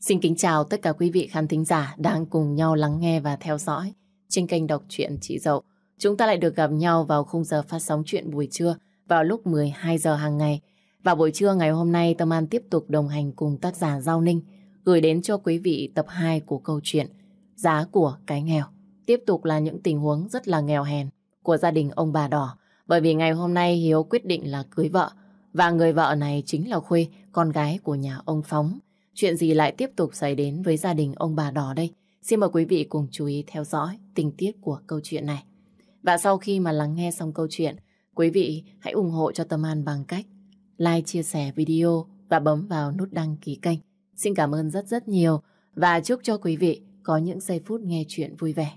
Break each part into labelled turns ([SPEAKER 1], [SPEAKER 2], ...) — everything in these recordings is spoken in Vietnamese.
[SPEAKER 1] Xin kính chào tất cả quý vị khán thính giả đang cùng nhau lắng nghe và theo dõi trên kênh đọc truyện Chị Dậu. Chúng ta lại được gặp nhau vào khung giờ phát sóng chuyện buổi trưa vào lúc 12 giờ hàng ngày. Và buổi trưa ngày hôm nay Tâm An tiếp tục đồng hành cùng tác giả Giao Ninh gửi đến cho quý vị tập 2 của câu chuyện Giá của cái nghèo. Tiếp tục là những tình huống rất là nghèo hèn của gia đình ông bà Đỏ. Bởi vì ngày hôm nay Hiếu quyết định là cưới vợ và người vợ này chính là Khuê, con gái của nhà ông Phóng. Chuyện gì lại tiếp tục xảy đến với gia đình ông bà Đỏ đây? Xin mời quý vị cùng chú ý theo dõi tình tiết của câu chuyện này. Và sau khi mà lắng nghe xong câu chuyện, quý vị hãy ủng hộ cho Tâm An bằng cách like, chia sẻ video và bấm vào nút đăng ký kênh. Xin cảm ơn rất rất nhiều và chúc cho quý vị có những giây phút nghe chuyện vui vẻ.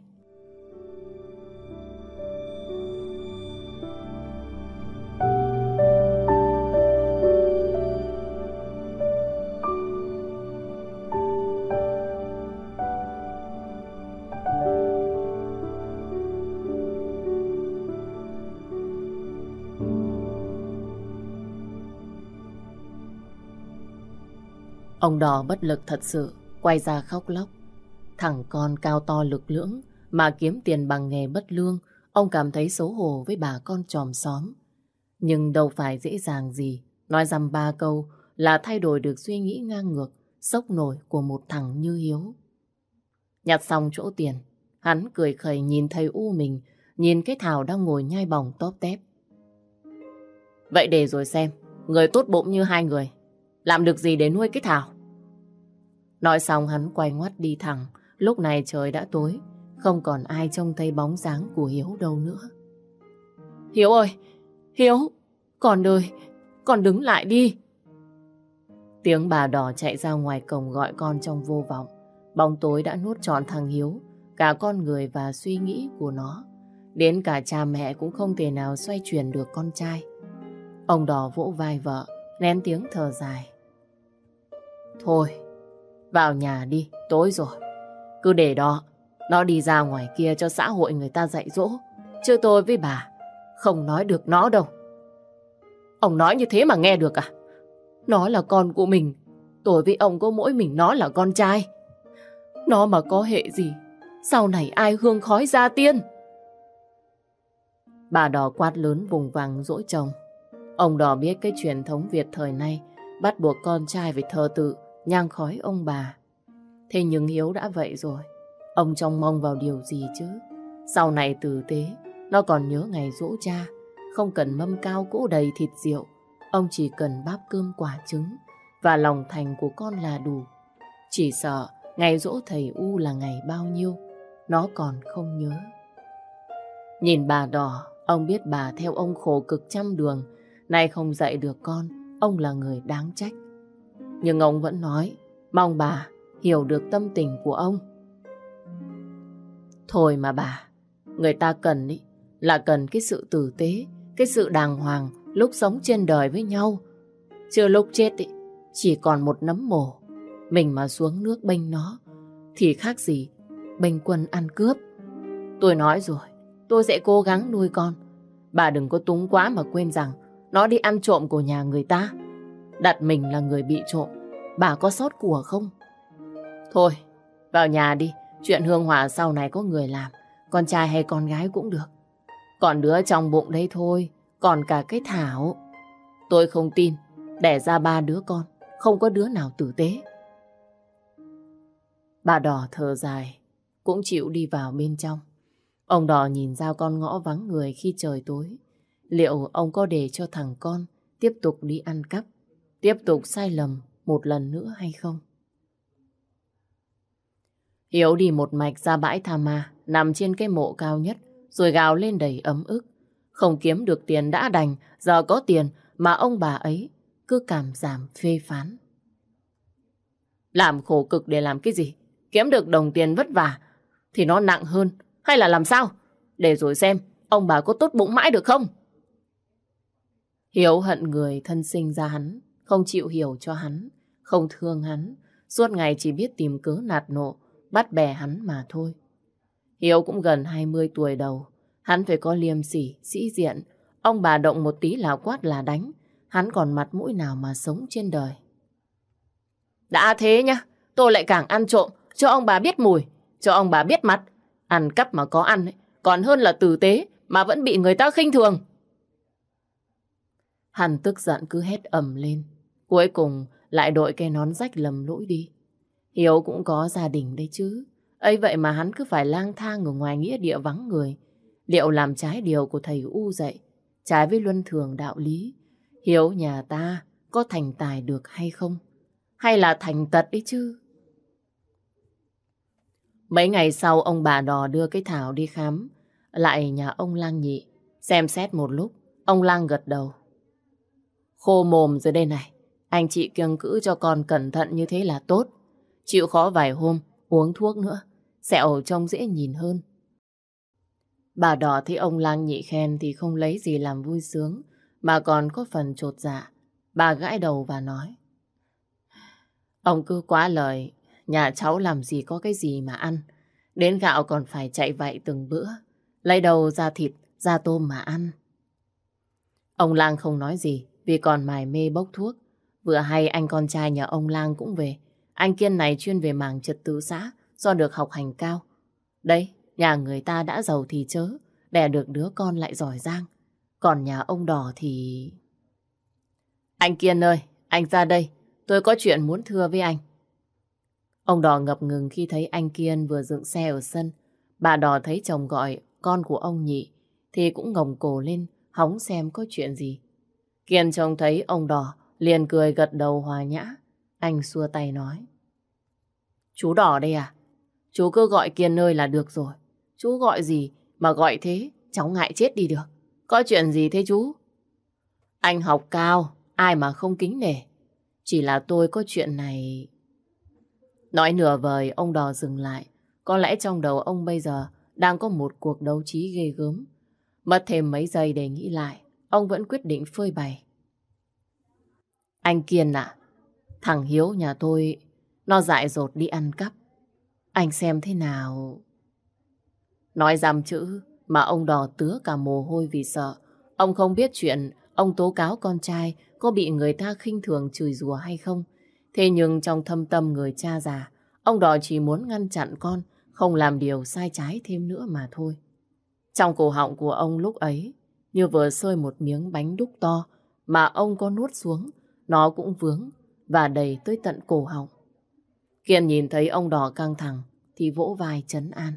[SPEAKER 1] Ông Đỏ bất lực thật sự, quay ra khóc lóc. Thằng con cao to lực lưỡng mà kiếm tiền bằng nghề bất lương, ông cảm thấy xấu hổ với bà con chòm xóm. Nhưng đâu phải dễ dàng gì, nói dăm ba câu là thay đổi được suy nghĩ ngang ngược, sốc nổi của một thằng như Hiếu. Nhặt xong chỗ tiền, hắn cười khẩy nhìn thầy U mình, nhìn cái Thảo đang ngồi nhai bòng tóp tép. Vậy để rồi xem, người tốt bụng như hai người làm được gì để nuôi cái Thảo? Nói xong hắn quay ngoắt đi thẳng. Lúc này trời đã tối, không còn ai trông thấy bóng dáng của Hiếu đâu nữa. Hiếu ơi! Hiếu! Con ơi! Con đứng lại đi! Tiếng bà Đỏ chạy ra ngoài cổng gọi con trong vô vọng. Bóng tối đã nuốt trọn thằng Hiếu, cả con người và suy nghĩ của nó. Đến cả cha mẹ cũng không thể nào xoay chuyển được con trai. Ông Đỏ vỗ vai vợ, nén tiếng thở dài. Thôi, vào nhà đi, tối rồi. Cứ để đó, nó đi ra ngoài kia cho xã hội người ta dạy dỗ. Chứ tôi với bà không nói được nó đâu. Ông nói như thế mà nghe được à? Nó là con của mình. Tôi với ông có mỗi mình nó là con trai. Nó mà có hệ gì, sau này ai hương khói gia tiên? Bà Đỏ quát lớn vùng vằng dỗi chồng. Ông Đỏ biết cái truyền thống Việt thời nay bắt buộc con trai phải thờ tự, nhang khói ông bà. Thế nhưng Hiếu đã vậy rồi, ông trông mong vào điều gì chứ? Sau này tử tế, nó còn nhớ ngày giỗ cha, không cần mâm cao cỗ đầy thịt rượu, ông chỉ cần bát cơm quả trứng và lòng thành của con là đủ. Chỉ sợ ngày giỗ thầy U là ngày bao nhiêu, nó còn không nhớ. Nhìn bà Đỏ, ông biết bà theo ông khổ cực trăm đường, nay không dạy được con, ông là người đáng trách. Nhưng ông vẫn nói, mong bà hiểu được tâm tình của ông. Thôi mà bà, người ta cần ý, là cần cái sự tử tế, cái sự đàng hoàng lúc sống trên đời với nhau. Chứ lúc chết ý, chỉ còn một nấm mồ. Mình mà xuống nước bênh nó thì khác gì bênh quân ăn cướp. Tôi nói rồi, tôi sẽ cố gắng nuôi con. Bà đừng có túng quá mà quên rằng nó đi ăn trộm của nhà người ta. Đặt mình là người bị trộm, bà có sót của không? Thôi, vào nhà đi. Chuyện hương hỏa sau này có người làm, con trai hay con gái cũng được. Còn đứa trong bụng đấy thôi, còn cả cái Thảo. Tôi không tin, đẻ ra 3 đứa con, không có đứa nào tử tế. Bà Đỏ thở dài, cũng chịu đi vào bên trong. Ông Đỏ nhìn ra con ngõ vắng người khi trời tối. Liệu ông có để cho thằng con tiếp tục đi ăn cắp, tiếp tục sai lầm một lần nữa hay không? Hiếu đi một mạch ra bãi tha ma, nằm trên cái mộ cao nhất, rồi gào lên đầy ấm ức. Không kiếm được tiền đã đành, giờ có tiền mà ông bà ấy cứ cảm giảm phê phán. Làm khổ cực để làm cái gì? Kiếm được đồng tiền vất vả thì nó nặng hơn, hay là làm sao? Để rồi xem, ông bà có tốt bụng mãi được không? Hiếu hận người thân sinh ra hắn, không chịu hiểu cho hắn, không thương hắn, suốt ngày chỉ biết tìm cớ nạt nộ, bắt bè hắn mà thôi. Hiếu cũng gần 20 tuổi đầu, hắn phải có liêm sỉ, sĩ diện. Ông bà động một tí là quát là đánh, hắn còn mặt mũi nào mà sống trên đời. Đã thế nhá, tôi lại càng ăn trộm, cho ông bà biết mùi, cho ông bà biết mặt. Ăn cắp mà có ăn ấy, còn hơn là tử tế mà vẫn bị người ta khinh thường. Hắn tức giận cứ hét ầm lên. Cuối cùng lại đội cái nón rách lầm lũi đi. Hiếu cũng có gia đình đấy chứ. Ấy vậy mà hắn cứ phải lang thang ở ngoài nghĩa địa vắng người. Liệu làm trái điều của thầy U dạy, trái với luân thường đạo lý, Hiếu nhà ta có thành tài được hay không? Hay là thành tật đấy chứ? Mấy ngày sau ông bà Đò đưa cái Thảo đi khám lại nhà ông Lang Nhị. Xem xét một lúc, ông Lang gật đầu. Khô mồm rồi đây này, anh chị kiêng cữ cho con cẩn thận như thế là tốt. Chịu khó vài hôm, uống thuốc nữa, sẹo trông dễ nhìn hơn. Bà Đỏ thấy ông Lang Nhị khen thì không lấy gì làm vui sướng, mà còn có phần chột dạ. Bà gãi đầu và nói. Ông cứ quá lời, nhà cháu làm gì có cái gì mà ăn. Đến gạo còn phải chạy vậy từng bữa, lấy đầu ra thịt, ra tôm mà ăn. Ông Lang không nói gì vì còn mải mê bốc thuốc. Vừa hay anh con trai nhà ông Lang cũng về. Anh Kiên này chuyên về mảng trật tự xã do được học hành cao. Đây, nhà người ta đã giàu thì chớ, đẻ được đứa con lại giỏi giang. Còn nhà ông Đỏ thì... Anh Kiên ơi, anh ra đây, tôi có chuyện muốn thưa với anh. Ông Đỏ ngập ngừng khi thấy anh Kiên vừa dựng xe ở sân. Bà Đỏ thấy chồng gọi con của ông Nhị thì cũng ngồng cổ lên hóng xem có chuyện gì. Kiên trông thấy ông Đỏ liền cười gật đầu hòa nhã. Anh xua tay nói. Chú Đỏ đây à? Chú cứ gọi Kiên ơi là được rồi. Chú gọi gì mà gọi thế, cháu ngại chết đi được. Có chuyện gì thế chú? Anh học cao, ai mà không kính nể. Chỉ là tôi có chuyện này... Nói nửa vời, ông Đỏ dừng lại. Có lẽ trong đầu ông bây giờ đang có một cuộc đấu trí ghê gớm. Mất thêm mấy giây để nghĩ lại, ông vẫn quyết định phơi bày. Anh Kiên ạ, thằng Hiếu nhà tôi, nó dại dột đi ăn cắp. Anh xem thế nào? Nói dăm chữ mà ông Đỏ tứa cả mồ hôi vì sợ. Ông không biết chuyện ông tố cáo con trai có bị người ta khinh thường chửi rủa hay không. Thế nhưng trong thâm tâm người cha già, ông Đỏ chỉ muốn ngăn chặn con không làm điều sai trái thêm nữa mà thôi. Trong cổ họng của ông lúc ấy như vừa xơi một miếng bánh đúc to mà ông có nuốt xuống, nó cũng vướng và đầy tới tận cổ họng. Kiên nhìn thấy ông Đỏ căng thẳng thì vỗ vai trấn an.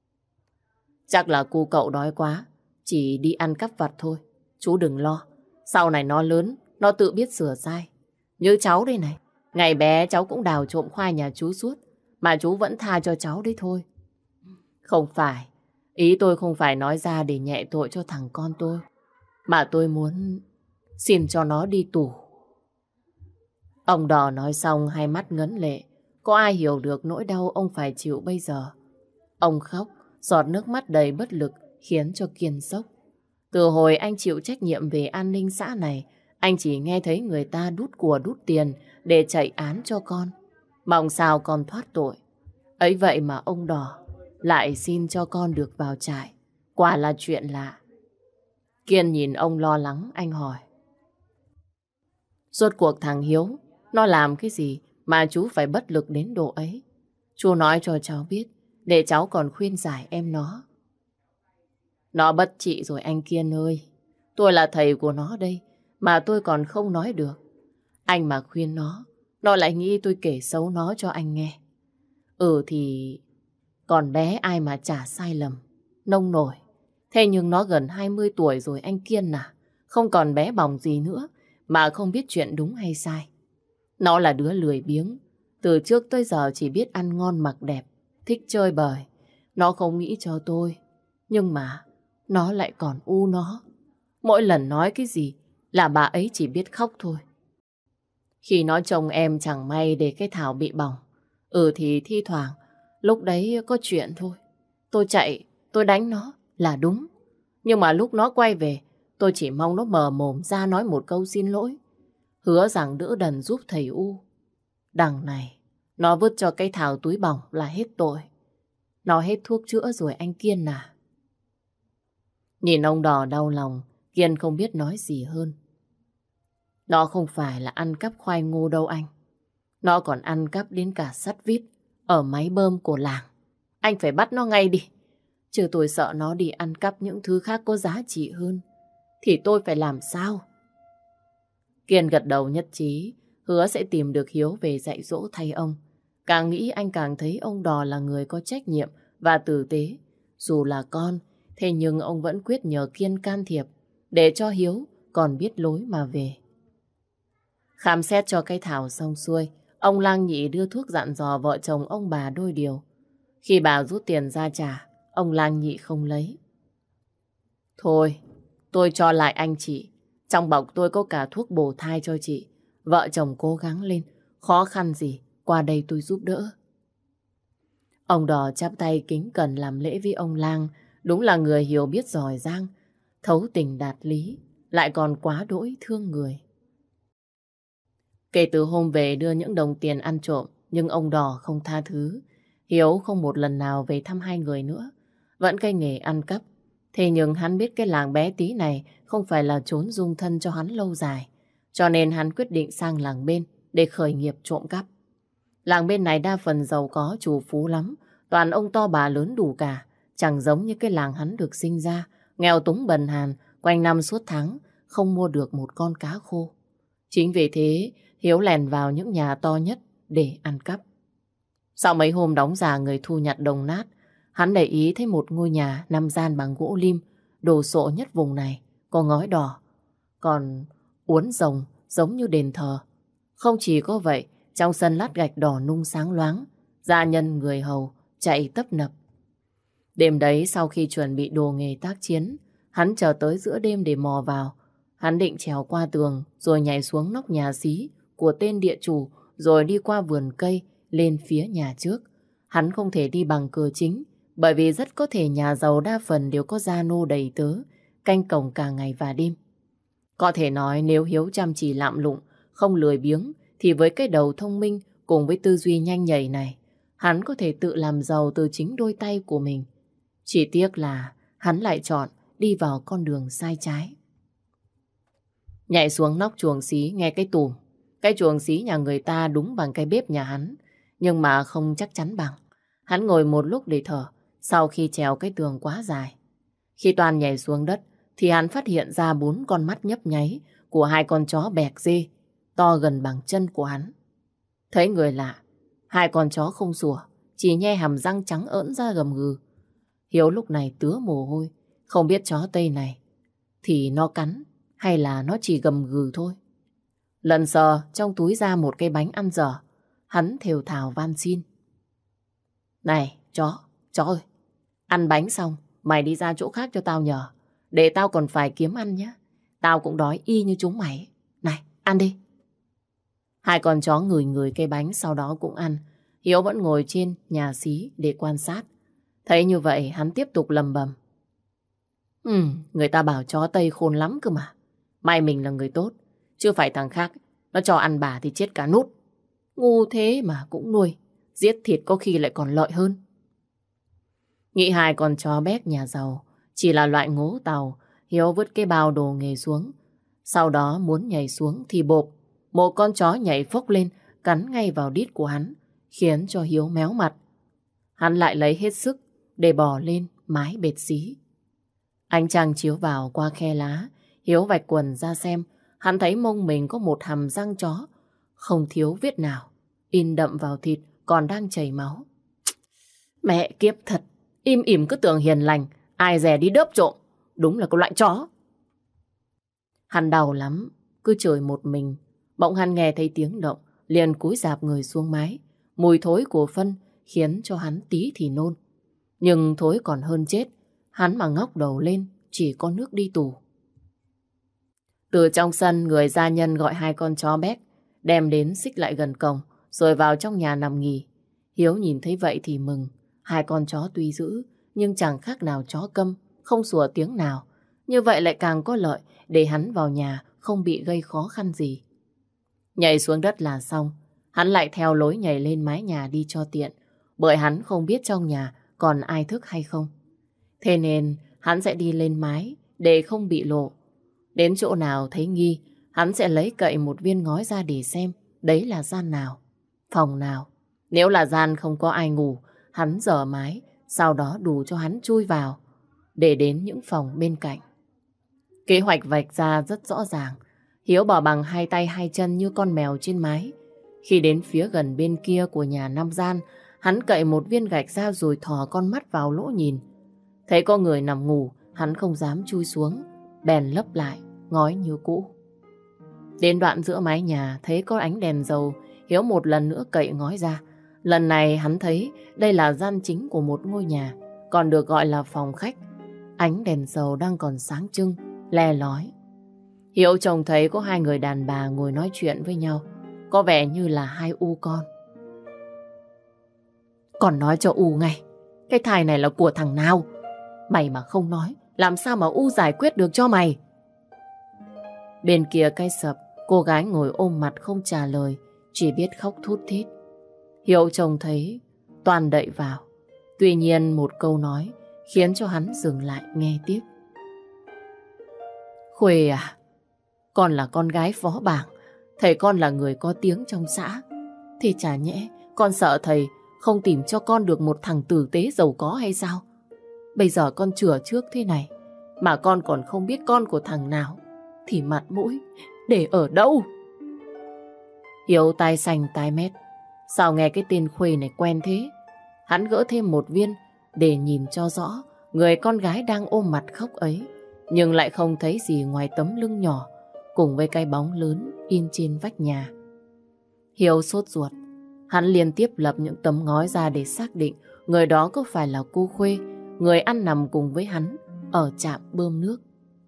[SPEAKER 1] Chắc là cu cậu đói quá, chỉ đi ăn cắp vặt thôi. Chú đừng lo, sau này nó lớn, nó tự biết sửa sai. Như cháu đây này, ngày bé cháu cũng đào trộm khoai nhà chú suốt, mà chú vẫn tha cho cháu đấy thôi. Không phải, ý tôi không phải nói ra để nhẹ tội cho thằng con tôi, mà tôi muốn xin cho nó đi tù. Ông Đỏ nói xong hai mắt ngấn lệ, có ai hiểu được nỗi đau ông phải chịu bây giờ. Ông khóc, giọt nước mắt đầy bất lực khiến cho Kiên sốc. Từ hồi anh chịu trách nhiệm về an ninh xã này, anh chỉ nghe thấy người ta đút của đút tiền để chạy án cho con. Mong sao con thoát tội. Ấy vậy mà ông Đỏ lại xin cho con được vào trại. Quả là chuyện lạ. Kiên nhìn ông lo lắng, anh hỏi. Rốt cuộc thằng Hiếu, nó làm cái gì mà chú phải bất lực đến độ ấy? Chú nói cho cháu biết, để cháu còn khuyên giải em nó. Nó bất trị rồi anh Kiên ơi. Tôi là thầy của nó đây, mà tôi còn không nói được. Anh mà khuyên nó lại nghĩ tôi kể xấu nó cho anh nghe. Thì còn bé ai mà chả sai lầm, nông nổi. Thế nhưng nó gần 20 tuổi rồi anh Kiên à, không còn bé bỏng gì nữa, mà không biết chuyện đúng hay sai. Nó là đứa lười biếng, từ trước tới giờ chỉ biết ăn ngon mặc đẹp, thích chơi bời. Nó không nghĩ cho tôi, nhưng mà nó lại còn u nó. Mỗi lần nói cái gì là bà ấy chỉ biết khóc thôi. Khi nó trông em chẳng may để cái Thảo bị bỏng, thì thi thoảng, lúc đấy có chuyện thôi. Tôi chạy, tôi đánh nó là đúng. Nhưng mà lúc nó quay về, tôi chỉ mong nó mở mồm ra nói một câu xin lỗi, hứa rằng đỡ đần giúp thầy U. Đằng này, nó vứt cho cái Thảo túi bỏng là hết tội. Nó hết thuốc chữa rồi anh Kiên à. Nhìn ông Đỏ đau lòng, Kiên không biết nói gì hơn. Nó không phải là ăn cắp khoai ngô đâu anh. Nó còn ăn cắp đến cả sắt vít ở máy bơm của làng. Anh phải bắt nó ngay đi. Chứ tôi sợ nó đi ăn cắp những thứ khác có giá trị hơn. Thì tôi phải làm sao? Kiên gật đầu nhất trí, hứa sẽ tìm được Hiếu về dạy dỗ thay ông. Càng nghĩ anh càng thấy ông Đò là người có trách nhiệm và tử tế. Dù là con, thế nhưng ông vẫn quyết nhờ Kiên can thiệp để cho Hiếu còn biết lối mà về. Khám xét cho cây thảo xong xuôi, ông Lang Nhị đưa thuốc dặn dò vợ chồng ông bà đôi điều. Khi bà rút tiền ra trả, ông Lang Nhị không lấy. Thôi, tôi cho lại anh chị. Trong bọc tôi có cả thuốc bổ thai cho chị. Vợ chồng cố gắng lên, khó khăn gì, qua đây tôi giúp đỡ. Ông Đò chắp tay kính cẩn làm lễ với ông Lang. Đúng là người hiểu biết giỏi giang, thấu tình đạt lý, lại còn quá đỗi thương người. Kể từ hôm về đưa những đồng tiền ăn trộm, nhưng ông Đò không tha thứ. Hiếu không một lần nào về thăm hai người nữa, vẫn cây nghề ăn cắp. Thế nhưng hắn biết cái làng bé tí này không phải là chốn dung thân cho hắn lâu dài, cho nên hắn quyết định sang làng bên để khởi nghiệp trộm cắp. Làng bên này đa phần giàu có chủ phú lắm, toàn ông to bà lớn đủ cả, chẳng giống như cái làng hắn được sinh ra, nghèo túng bần hàn, quanh năm suốt tháng, không mua được một con cá khô. Chính vì thế, Hiếu lèn vào những nhà to nhất để ăn cắp. Sau mấy hôm đóng giả người thu nhặt đồng nát, hắn để ý thấy một ngôi nhà 5 gian bằng gỗ lim, đồ sộ nhất vùng này, có ngói đỏ, còn uốn rồng giống như đền thờ. Không chỉ có vậy, trong sân lát gạch đỏ nung sáng loáng, gia nhân người hầu chạy tấp nập. Đêm đấy sau khi chuẩn bị đồ nghề tác chiến, hắn chờ tới giữa đêm để mò vào. Hắn định trèo qua tường rồi nhảy xuống nóc nhà xí của tên địa chủ rồi đi qua vườn cây lên phía nhà trước. Hắn không thể đi bằng cửa chính bởi vì rất có thể nhà giàu đa phần đều có gia nô đầy tớ canh cổng cả ngày và đêm. Có thể nói nếu Hiếu chăm chỉ lạm lụng, không lười biếng thì với cái đầu thông minh cùng với tư duy nhanh nhạy này, hắn có thể tự làm giàu từ chính đôi tay của mình. Chỉ tiếc là hắn lại chọn đi vào con đường sai trái. Nhảy xuống nóc chuồng xí nghe cái tùm. Cái chuồng xí nhà người ta đúng bằng cái bếp nhà hắn, nhưng mà không chắc chắn bằng. Hắn ngồi một lúc để thở sau khi trèo cái tường quá dài. Khi Toàn nhảy xuống đất thì hắn phát hiện ra 4 con mắt nhấp nháy của 2 con chó bẹc dê to gần bằng chân của hắn. Thấy người lạ, 2 con chó không sủa, chỉ nhe hàm răng trắng ỡn ra gầm gừ. Hiếu lúc này tứa mồ hôi, không biết chó Tây này thì nó cắn hay là nó chỉ gầm gừ thôi. Lần sờ trong túi ra một cái bánh ăn dở, hắn thều thào van xin. Này chó ơi, ăn bánh xong mày đi ra chỗ khác cho tao nhờ, để tao còn phải kiếm ăn nhé. Tao cũng đói y như chúng mày. Này, ăn đi. 2 con chó ngửi ngửi cây bánh sau đó cũng ăn. Hiếu vẫn ngồi trên nhà xí để quan sát. Thấy như vậy hắn tiếp tục lầm bầm. Người ta bảo chó Tây khôn lắm cơ mà. May mình là người tốt, chứ phải thằng khác nó cho ăn bà thì chết cả nút. Ngu thế mà cũng nuôi, giết thịt có khi lại còn lợi hơn. Nghĩ 2 con chó béc nhà giàu chỉ là loại ngố tàu, Hiếu vứt cái bao đồ nghề xuống. Sau đó muốn nhảy xuống thì bộp, một con chó nhảy phốc lên, cắn ngay vào đít của hắn, khiến cho Hiếu méo mặt. Hắn lại lấy hết sức để bò lên mái bệt xí. Ánh trăng chiếu vào qua khe lá, Hiếu vạch quần ra xem, hắn thấy mông mình có một hàm răng chó, không thiếu vết nào, in đậm vào thịt còn đang chảy máu. Mẹ kiếp thật, im ỉm cứ tưởng hiền lành, ai dè đi đớp trộm, đúng là cái loại chó. Hắn đau lắm, cứ chửi một mình. Bỗng hắn nghe thấy tiếng động, liền cúi rạp người xuống mái. Mùi thối của phân khiến cho hắn tí thì nôn. Nhưng thối còn hơn chết, hắn mà ngóc đầu lên chỉ có nước đi tù. Từ trong sân, người gia nhân gọi 2 con chó béc, đem đến xích lại gần cổng, rồi vào trong nhà nằm nghỉ. Hiếu nhìn thấy vậy thì mừng. 2 con chó tuy dữ, nhưng chẳng khác nào chó câm, không sủa tiếng nào. Như vậy lại càng có lợi để hắn vào nhà không bị gây khó khăn gì. Nhảy xuống đất là xong, hắn lại theo lối nhảy lên mái nhà đi cho tiện, bởi hắn không biết trong nhà còn ai thức hay không. Thế nên hắn sẽ đi lên mái để không bị lộ. Đến chỗ nào thấy nghi, hắn sẽ lấy cậy một viên ngói ra để xem đấy là gian nào. phòng nào. Nếu là gian không có ai ngủ, hắn dở mái, sau đó đủ cho hắn chui vào, để đến những phòng bên cạnh. Kế hoạch vạch ra rất rõ ràng. Hiếu bỏ bằng hai tay hai chân như con mèo trên mái. Khi đến phía gần bên kia của nhà Nam Gian, hắn cậy một viên gạch ra rồi thò con mắt vào lỗ nhìn. Thấy có người nằm ngủ, hắn không dám chui xuống, bèn lấp lại, ngói như cũ. Đến đoạn giữa mái nhà, thấy có ánh đèn dầu, Hiếu một lần nữa cậy ngói ra. Lần này hắn thấy đây là gian chính của một ngôi nhà, còn được gọi là phòng khách. Ánh đèn dầu đang còn sáng trưng, le lói. Hiếu trông thấy có hai người đàn bà ngồi nói chuyện với nhau, có vẻ như là hai u con. Còn nói cho U ngay, cái thai này là của thằng nào? Mày mà không nói, làm sao mà U giải quyết được cho mày? Bên kia cây sập, cô gái ngồi ôm mặt không trả lời, chỉ biết khóc thút thít. Hiếu trông thấy, toàn đậy vào. Tuy nhiên một câu nói khiến cho hắn dừng lại nghe tiếp. Khuê à, con là con gái phó bảng, thầy con là người có tiếng trong xã. Thì chả nhẽ con sợ thầy không tìm cho con được một thằng tử tế giàu có hay sao? Bây giờ con chừa trước thế này, mà con còn không biết con của thằng nào, thì mặt mũi để ở đâu? Hiếu tai xanh tai mét. Sao nghe cái tên Khuê này quen thế? Hắn gỡ thêm một viên để nhìn cho rõ người con gái đang ôm mặt khóc ấy, nhưng lại không thấy gì ngoài tấm lưng nhỏ cùng với cái bóng lớn in trên vách nhà. Hiếu sốt ruột. Hắn liên tiếp lập những tấm ngói ra để xác định người đó có phải là cô Khuê, người ăn nằm cùng với hắn ở trạm bơm nước.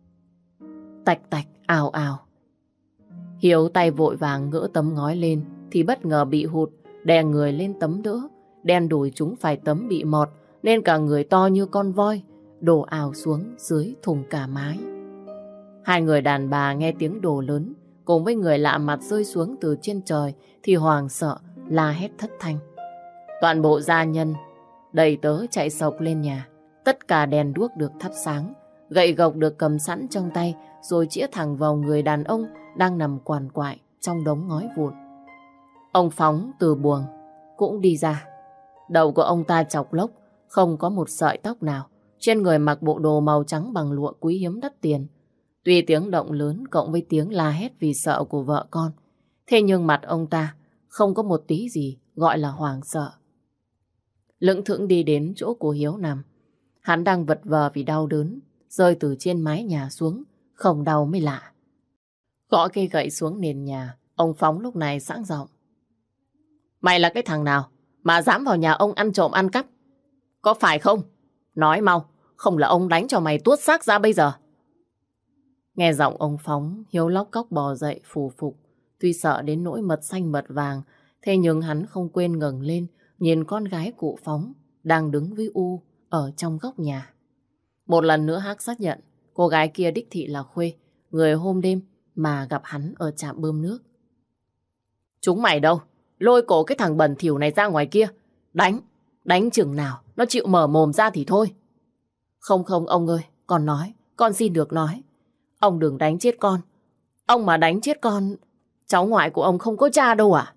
[SPEAKER 1] Tạch tạch, ào ào. Hiếu tay vội vàng gỡ tấm ngói lên thì bất ngờ bị hụt, đè người lên tấm đỡ. Đen đủi chúng phải tấm bị mọt nên cả người to như con voi đổ ào xuống dưới thùng cả mái. Hai người đàn bà nghe tiếng đổ lớn cùng với người lạ mặt rơi xuống từ trên trời thì hoàng sợ la hét thất thanh. Toàn bộ gia nhân đầy tớ chạy sộc lên nhà. Tất cả đèn đuốc được thắp sáng, gậy gộc được cầm sẵn trong tay rồi chĩa thẳng vào người đàn ông đang nằm quằn quại trong đống ngói vụn. Ông Phóng từ buồng cũng đi ra. Đầu của ông ta chọc lốc, không có một sợi tóc nào. Trên người mặc bộ đồ màu trắng bằng lụa quý hiếm đắt tiền. Tuy tiếng động lớn cộng với tiếng la hét vì sợ của vợ con, thế nhưng mặt ông ta không có một tí gì gọi là hoảng sợ. Lững thững đi đến chỗ của Hiếu nằm. Hắn đang vật vờ vì đau đớn, rơi từ trên mái nhà xuống, không đau mới lạ. Gõ cây gậy xuống nền nhà, ông Phóng lúc này sẵn giọng. Mày là cái thằng nào mà dám vào nhà ông ăn trộm ăn cắp? Có phải không? Nói mau, không là ông đánh cho mày tuốt xác ra bây giờ. Nghe giọng ông Phóng, Hiếu lóc cóc bò dậy phù phục. Tuy sợ đến nỗi mật xanh mật vàng, thế nhưng hắn không quên ngẩng lên nhìn con gái cụ Phóng đang đứng với U ở trong góc nhà. Một lần nữa Hắc xác nhận cô gái kia đích thị là Khuê, người hôm đêm mà gặp hắn ở trạm bơm nước. Chúng mày đâu? Lôi cổ cái thằng bẩn thỉu này ra ngoài kia. Đánh chừng nào nó chịu mở mồm ra thì thôi. Không ông ơi, con xin được nói. Ông đừng đánh chết con. Ông mà đánh chết con, cháu ngoại của ông không có cha đâu à?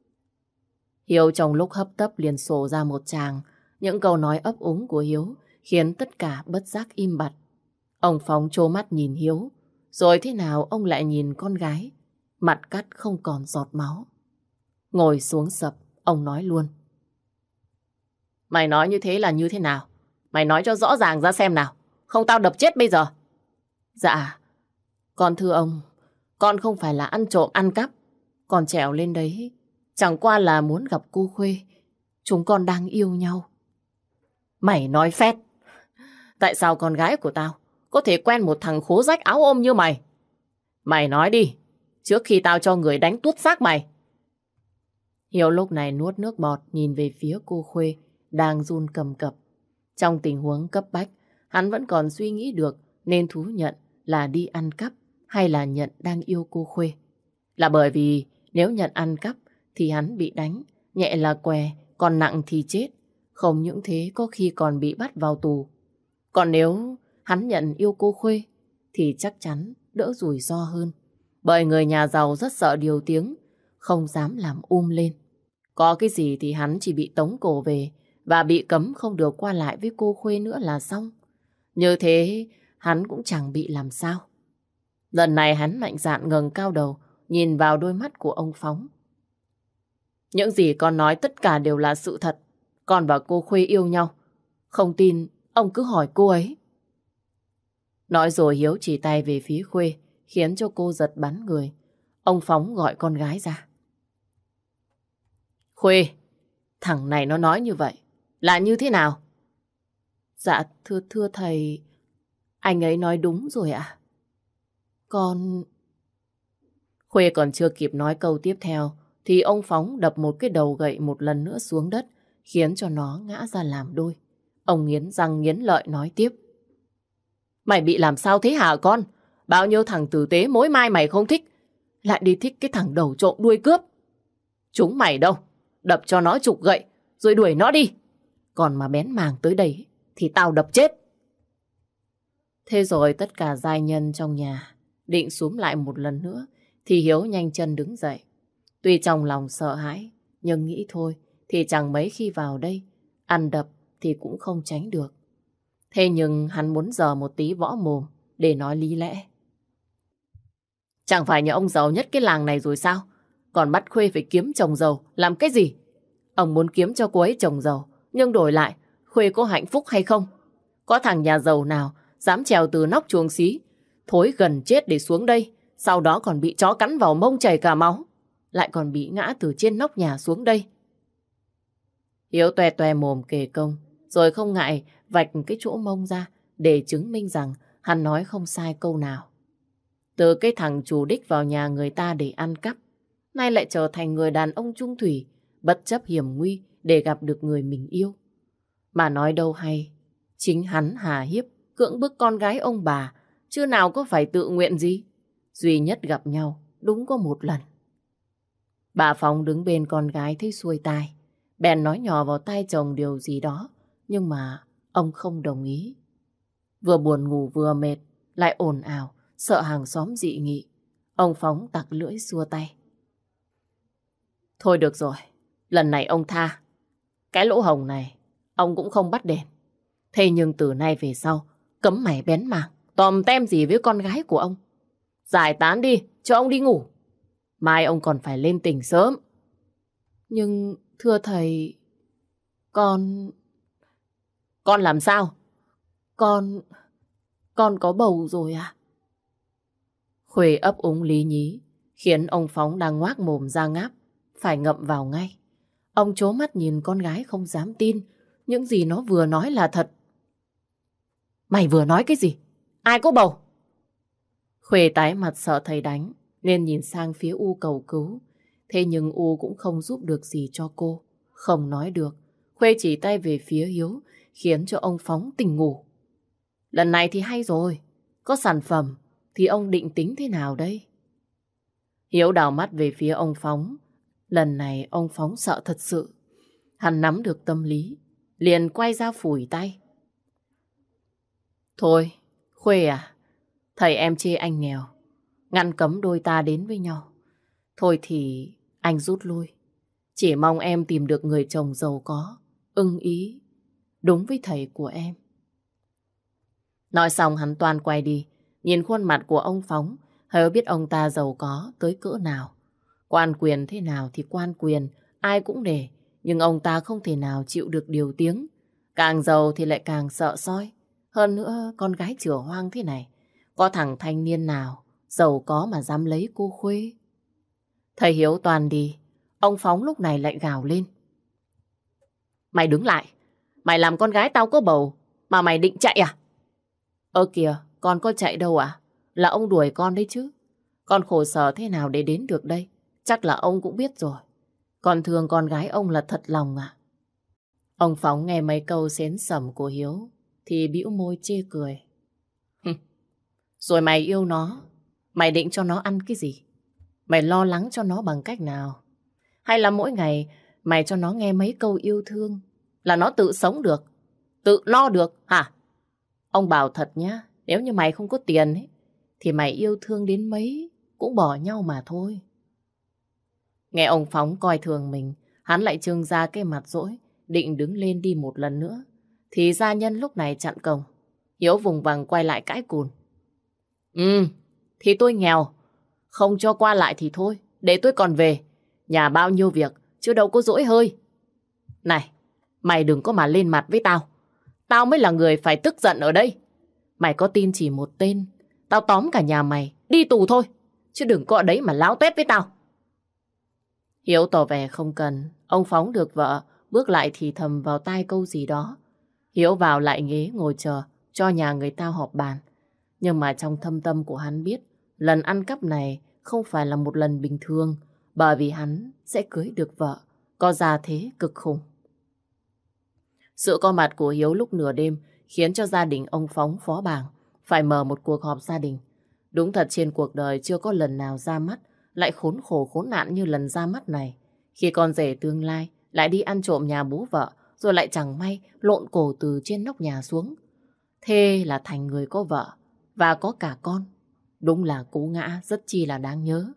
[SPEAKER 1] Hiếu trong lúc hấp tấp liền sổ ra một tràng. Những câu nói ấp úng của Hiếu khiến tất cả bất giác im bặt. Ông Phóng trố mắt nhìn Hiếu, rồi thế nào ông lại nhìn con gái, mặt cắt không còn giọt máu. Ngồi xuống sập, ông nói luôn. Mày nói như thế là như thế nào? Mày nói cho rõ ràng ra xem nào, không tao đập chết bây giờ. Dạ, con thưa ông, con không phải là ăn trộm ăn cắp. Con trèo lên đấy chẳng qua là muốn gặp cô Khuê. Chúng con đang yêu nhau. Mày nói phét. Tại sao con gái của tao có thể quen một thằng khố rách áo ôm như mày? Mày nói đi, trước khi tao cho người đánh tuốt xác mày. Hiếu lúc này nuốt nước bọt nhìn về phía cô Khuê đang run cầm cập. Trong tình huống cấp bách, hắn vẫn còn suy nghĩ được nên thú nhận là đi ăn cắp hay là nhận đang yêu cô Khuê. Là bởi vì nếu nhận ăn cắp thì hắn bị đánh, nhẹ là què, còn nặng thì chết. Không những thế có khi còn bị bắt vào tù. Còn nếu hắn nhận yêu cô Khuê thì chắc chắn đỡ rủi ro hơn. Bởi người nhà giàu rất sợ điều tiếng, không dám làm lên. Có cái gì thì hắn chỉ bị tống cổ về và bị cấm không được qua lại với cô Khuê nữa là xong. Như thế hắn cũng chẳng bị làm sao. Lần này hắn mạnh dạn ngẩng cao đầu, nhìn vào đôi mắt của ông Phóng. Những gì con nói tất cả đều là sự thật. Con và cô Khuê yêu nhau. Không tin, ông cứ hỏi cô ấy. Nói rồi Hiếu chỉ tay về phía Khuê, khiến cho cô giật bắn người. Ông Phóng gọi con gái ra. Khuê, thằng này nó nói như vậy, là như thế nào? Dạ, thưa thầy, anh ấy nói đúng rồi ạ. Con... Khuê còn chưa kịp nói câu tiếp theo, thì ông Phóng đập một cái đầu gậy một lần nữa xuống đất, khiến cho nó ngã ra làm đôi. Ông nghiến răng nghiến lợi nói tiếp. Mày bị làm sao thế hả con? Bao nhiêu thằng tử tế mối mai mày không thích, lại đi thích cái thằng đầu trộm đuôi cướp. Chúng mày đâu? Đập cho nó chục gậy, rồi đuổi nó đi. Còn mà bén màng tới đây, thì tao đập chết. Thế rồi tất cả giai nhân trong nhà định xúm lại một lần nữa, thì Hiếu nhanh chân đứng dậy. Tuy trong lòng sợ hãi, nhưng nghĩ thôi, thì chẳng mấy khi vào đây, ăn đập thì cũng không tránh được. Thế nhưng hắn muốn giở một tí võ mồm để nói lý lẽ. Chẳng phải nhà ông giàu nhất cái làng này rồi sao? Còn bắt Khuê phải kiếm chồng giàu, làm cái gì? Ông muốn kiếm cho cô ấy chồng giàu, nhưng đổi lại, Khuê có hạnh phúc hay không? Có thằng nhà giàu nào dám trèo từ nóc chuồng xí, thối gần chết để xuống đây, sau đó còn bị chó cắn vào mông chảy cả máu, lại còn bị ngã từ trên nóc nhà xuống đây. Hiếu toe toe mồm kề công, rồi không ngại vạch cái chỗ mông ra để chứng minh rằng hắn nói không sai câu nào. Từ cái thằng chủ đích vào nhà người ta để ăn cắp, nay lại trở thành người đàn ông trung thủy, bất chấp hiểm nguy để gặp được người mình yêu. Mà nói đâu hay, chính hắn hà hiếp, cưỡng bức con gái ông bà, chứ nào có phải tự nguyện gì. Duy nhất gặp nhau đúng có một lần. Bà Phong đứng bên con gái thấy xuôi tai, bèn nói nhỏ vào tai chồng điều gì đó, nhưng mà ông không đồng ý. Vừa buồn ngủ vừa mệt, lại ồn ào, sợ hàng xóm dị nghị. Ông Phóng tặc lưỡi xua tay. Thôi được rồi, lần này ông tha. Cái lỗ hổng này, ông cũng không bắt đền. Thế nhưng từ nay về sau, cấm mày bén mảng, tòm tem gì với con gái của ông. Giải tán đi, cho ông đi ngủ. Mai ông còn phải lên tỉnh sớm. Nhưng thưa thầy, con làm sao? Con có bầu rồi à? Khuê ấp úng lý nhí, khiến ông Phóng đang ngoác mồm ra ngáp phải ngậm vào ngay. Ông trố mắt nhìn con gái không dám tin những gì nó vừa nói là thật. Mày vừa nói cái gì? Ai có bầu? Khuê tái mặt sợ thầy đánh, nên nhìn sang phía U cầu cứu. Thế nhưng U cũng không giúp được gì cho cô. Không nói được, Khuê chỉ tay về phía Hiếu, khiến cho ông Phóng tỉnh ngủ. Lần này thì hay rồi, có sản phẩm thì ông định tính thế nào đây? Hiếu đảo mắt về phía ông Phóng. Lần này ông Phóng sợ thật sự. Hắn nắm được tâm lý, liền quay ra phủi tay. Thôi, Khuê à, thầy em chê anh nghèo, ngăn cấm đôi ta đến với nhau. Thôi thì anh rút lui. Chỉ mong em tìm được người chồng giàu có, ưng ý, đúng với thầy của em. Nói xong hắn toan quay đi, nhìn khuôn mặt của ông Phóng, Hiếu biết ông ta giàu có tới cỡ nào. Quan quyền thế nào thì quan quyền, ai cũng để, nhưng ông ta không thể nào chịu được điều tiếng. Càng giàu thì lại càng sợ soi. Hơn nữa, con gái chửa hoang thế này, có thằng thanh niên nào giàu có mà dám lấy cô Khuê. Thầy Hiếu toàn đi, ông Phóng lúc này lại gào lên. Mày đứng lại, mày làm con gái tao có bầu, mà mày định chạy à? Ơ kìa, con có chạy đâu à? Là ông đuổi con đấy chứ. Con khổ sở thế nào để đến được đây, chắc là ông cũng biết rồi. Con thương con gái ông là thật lòng à? Ông Phóng nghe mấy câu xến xẩm của Hiếu thì bĩu môi chê cười. Rồi mày yêu nó, mày định cho nó ăn cái gì? Mày lo lắng cho nó bằng cách nào? Hay là mỗi ngày mày cho nó nghe mấy câu yêu thương là nó tự sống được, tự lo được hả? Ông bảo thật nhá, nếu như mày không có tiền ấy, thì mày yêu thương đến mấy cũng bỏ nhau mà thôi. Nghe ông Phóng coi thường mình, Hắn lại trưng ra cái mặt dỗi, định đứng lên đi một lần nữa. Thì gia nhân lúc này chặn cổng. Hiếu vùng vằng quay lại cãi cùn. Thì tôi nghèo. Không cho qua lại thì thôi, để tôi còn về. Nhà bao nhiêu việc, chứ đâu có dỗi hơi. Này, mày đừng có mà lên mặt với tao. Tao mới là người phải tức giận ở đây. Mày có tin chỉ một tên, tao tóm cả nhà mày, đi tù thôi. Chứ đừng có ở đấy mà láo tuét với tao. Hiếu tỏ vẻ không cần. Ông Phóng được vợ, bước lại thì thầm vào tai câu gì đó. Hiếu vào lại ghế ngồi chờ, cho nhà người ta họp bàn. Nhưng mà trong thâm tâm của hắn biết, lần ăn cắp này không phải là một lần bình thường, bởi vì hắn sẽ cưới được vợ, có gia thế cực khủng. Sự có mặt của Hiếu lúc nửa đêm khiến cho gia đình ông Phóng phó bảng phải mở một cuộc họp gia đình. Đúng thật trên cuộc đời chưa có lần nào ra mắt lại khốn khổ khốn nạn như lần ra mắt này. Khi con rể tương lai lại đi ăn trộm nhà bố vợ, rồi lại chẳng may lộn cổ từ trên nóc nhà xuống. Thế là thành người có vợ và có cả con. Đúng là cú ngã rất chi là đáng nhớ.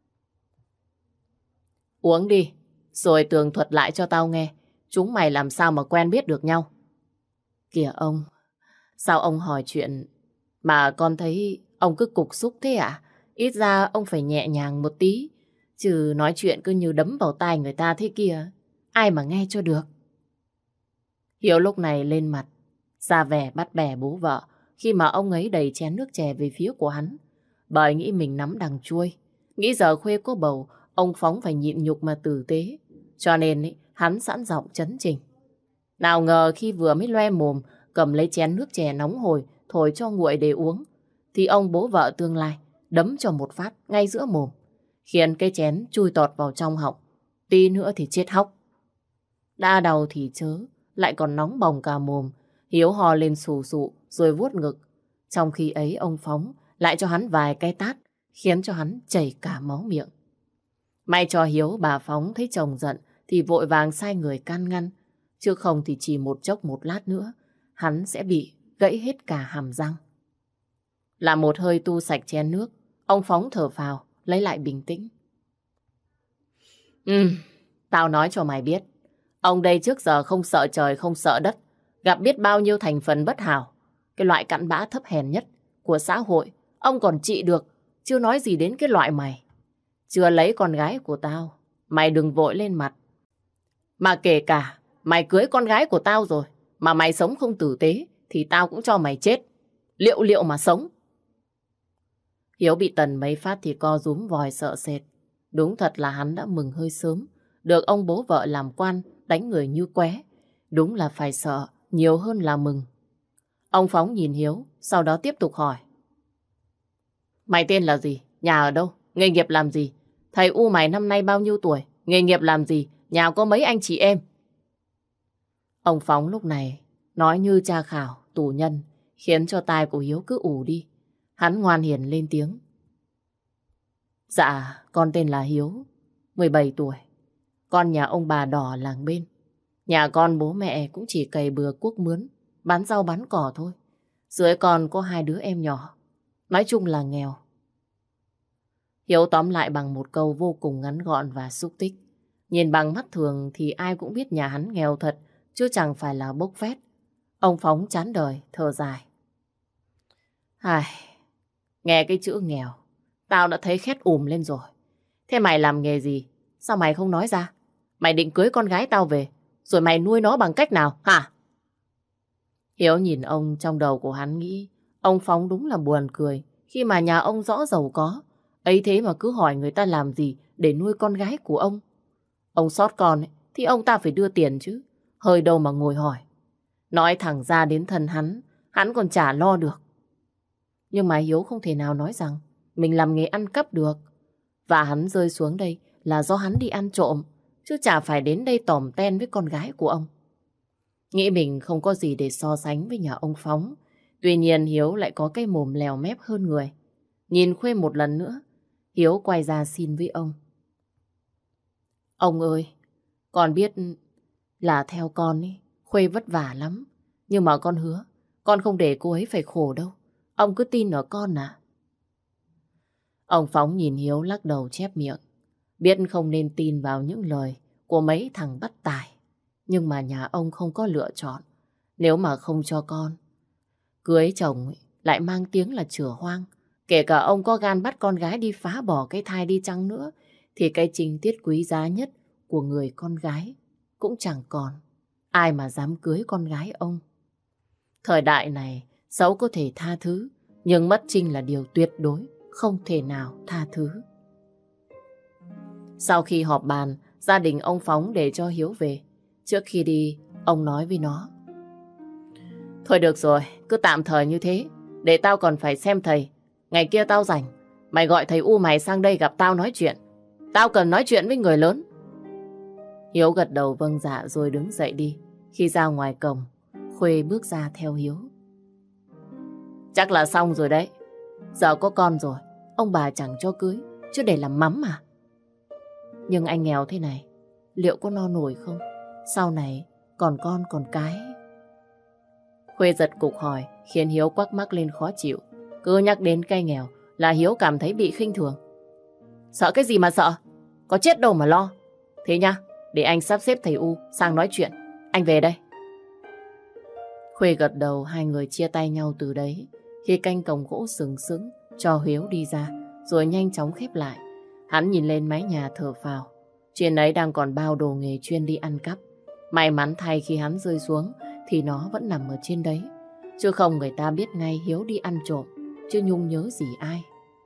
[SPEAKER 1] Uống đi, rồi tường thuật lại cho tao nghe. Chúng mày làm sao mà quen biết được nhau? Kìa ông, sao ông hỏi chuyện mà con thấy ông cứ cục xúc thế ạ? Ít ra ông phải nhẹ nhàng một tí, chứ nói chuyện cứ như đấm vào tai người ta thế kia. Ai mà nghe cho được? Hiếu lúc này lên mặt, ra vẻ bắt bẻ bố vợ khi mà ông ấy đẩy chén nước chè về phía của hắn. Bởi nghĩ mình nắm đằng chuôi, nghĩ giờ khuê có bầu, ông Phóng phải nhịn nhục mà tử tế. Cho nên hắn sẵn giọng chấn chỉnh. Nào ngờ khi vừa mới loe mồm, cầm lấy chén nước chè nóng hổi, thổi cho nguội để uống, thì ông bố vợ tương lai đấm cho một phát ngay giữa mồm, khiến cái chén chui tọt vào trong họng, tí nữa thì chết hóc. Đã đau thì chớ, lại còn nóng bỏng cả mồm. Hiếu hò lên sù sụ rồi vuốt ngực. Trong khi ấy ông Phóng lại cho hắn vài cái tát, khiến cho hắn chảy cả máu miệng. May cho Hiếu bà Phóng thấy chồng giận thì vội vàng sai người can ngăn. Chứ không thì chỉ một chốc một lát nữa, hắn sẽ bị gãy hết cả hàm răng. Làm một hơi tu sạch chén nước, ông Phóng thở phào, lấy lại bình tĩnh. Tao nói cho mày biết, ông đây trước giờ không sợ trời không sợ đất, gặp biết bao nhiêu thành phần bất hảo. Cái loại cặn bã thấp hèn nhất của xã hội, ông còn trị được, chưa nói gì đến cái loại mày. Chưa lấy con gái của tao, mày đừng vội lên mặt. Mà kể cả mày cưới con gái của tao rồi, mà mày sống không tử tế, thì tao cũng cho mày chết. Liệu mà sống. Hiếu bị tần mấy phát thì co rúm vòi sợ sệt. Đúng thật là hắn đã mừng hơi sớm, được ông bố vợ làm quan, đánh người như qué. Đúng là phải sợ, nhiều hơn là mừng. Ông Phóng nhìn Hiếu, sau đó tiếp tục hỏi. Mày tên là gì? Nhà ở đâu? Nghề nghiệp làm gì? Thầy U mày năm nay bao nhiêu tuổi? Nghề nghiệp làm gì? Nhà có mấy anh chị em? Ông Phóng lúc này nói như tra khảo, tù nhân, khiến cho tai của Hiếu cứ ù đi. Hắn ngoan hiền lên tiếng. Dạ, con tên là Hiếu, 17 tuổi. Con nhà ông bà đỏ làng bên. Nhà con bố mẹ cũng chỉ cày bừa cuốc mướn, bán rau bán cỏ thôi. Dưới con có 2 đứa em nhỏ. Nói chung là nghèo. Hiếu tóm lại bằng một câu vô cùng ngắn gọn và xúc tích. Nhìn bằng mắt thường thì ai cũng biết nhà hắn nghèo thật, chứ chẳng phải là bốc phét. Ông Phóng chán đời, thở dài. Ai, nghe cái chữ nghèo, tao đã thấy khét lên rồi. Thế mày làm nghề gì? Sao mày không nói ra? Mày định cưới con gái tao về, rồi mày nuôi nó bằng cách nào, hả? Hiếu nhìn ông, trong đầu của hắn nghĩ, ông Phóng đúng là buồn cười, khi mà nhà ông rõ giàu có. Ấy thế mà cứ hỏi người ta làm gì để nuôi con gái của ông. Ông sót con ấy, thì ông ta phải đưa tiền chứ. Hơi đâu mà ngồi hỏi. Nói thẳng ra đến thân hắn còn chả lo được. Nhưng mà Hiếu không thể nào nói rằng mình làm nghề ăn cắp được. Và hắn rơi xuống đây là do hắn đi ăn trộm, chứ chả phải đến đây tòm ten với con gái của ông. Nghĩ mình không có gì để so sánh với nhà ông Phóng. Tuy nhiên Hiếu lại có cái mồm lèo mép hơn người. Nhìn Khuê một lần nữa, Hiếu quay ra xin với ông. Ông ơi, con biết là theo con ấy, Khuê vất vả lắm. Nhưng mà con hứa, con không để cô ấy phải khổ đâu. Ông cứ tin ở con à? Ông Phóng nhìn Hiếu lắc đầu chép miệng. Biết không nên tin vào những lời của mấy thằng bất tài. Nhưng mà nhà ông không có lựa chọn. Nếu mà không cho con, cưới chồng lại mang tiếng là chửa hoang. Kể cả ông có gan bắt con gái đi phá bỏ cái thai đi chăng nữa, thì cái tình tiết quý giá nhất của người con gái cũng chẳng còn. Ai mà dám cưới con gái ông. Thời đại này, xấu có thể tha thứ, nhưng mất trinh là điều tuyệt đối, không thể nào tha thứ. Sau khi họp bàn, gia đình ông phóng để cho Hiếu về. Trước khi đi, ông nói với nó: thôi được rồi, cứ tạm thời như thế, để tao còn phải xem thầy. Ngày kia tao rảnh, mày gọi thầy U mày sang đây gặp tao nói chuyện. Tao cần nói chuyện với người lớn. Hiếu gật đầu vâng dạ rồi đứng dậy đi. Khi ra ngoài cổng, Khuê bước ra theo Hiếu. Chắc là xong rồi đấy. Giờ có con rồi, ông bà chẳng cho cưới, chứ để làm mắm mà. Nhưng anh nghèo thế này, liệu có no nổi không? Sau này còn con còn cái. Khuê giật cục hỏi, khiến Hiếu quắc mắc lên khó chịu. Cứ nhắc đến cái nghèo là Hiếu cảm thấy bị khinh thường. Sợ cái gì mà sợ? Có chết đâu mà lo. Thế nhá, để anh sắp xếp thầy U sang nói chuyện. Anh về đây. Khuê gật đầu, hai người chia tay nhau từ đấy. Khi canh cổng gỗ sừng sững cho Hiếu đi ra, rồi nhanh chóng khép lại. Hắn nhìn lên mái nhà thở phào. Trên ấy đang còn bao đồ nghề chuyên đi ăn cắp. May mắn thay khi hắn rơi xuống thì nó vẫn nằm ở trên đấy. Chứ không người ta biết ngay Hiếu đi ăn trộm, chứ Nhung nhớ gì ai.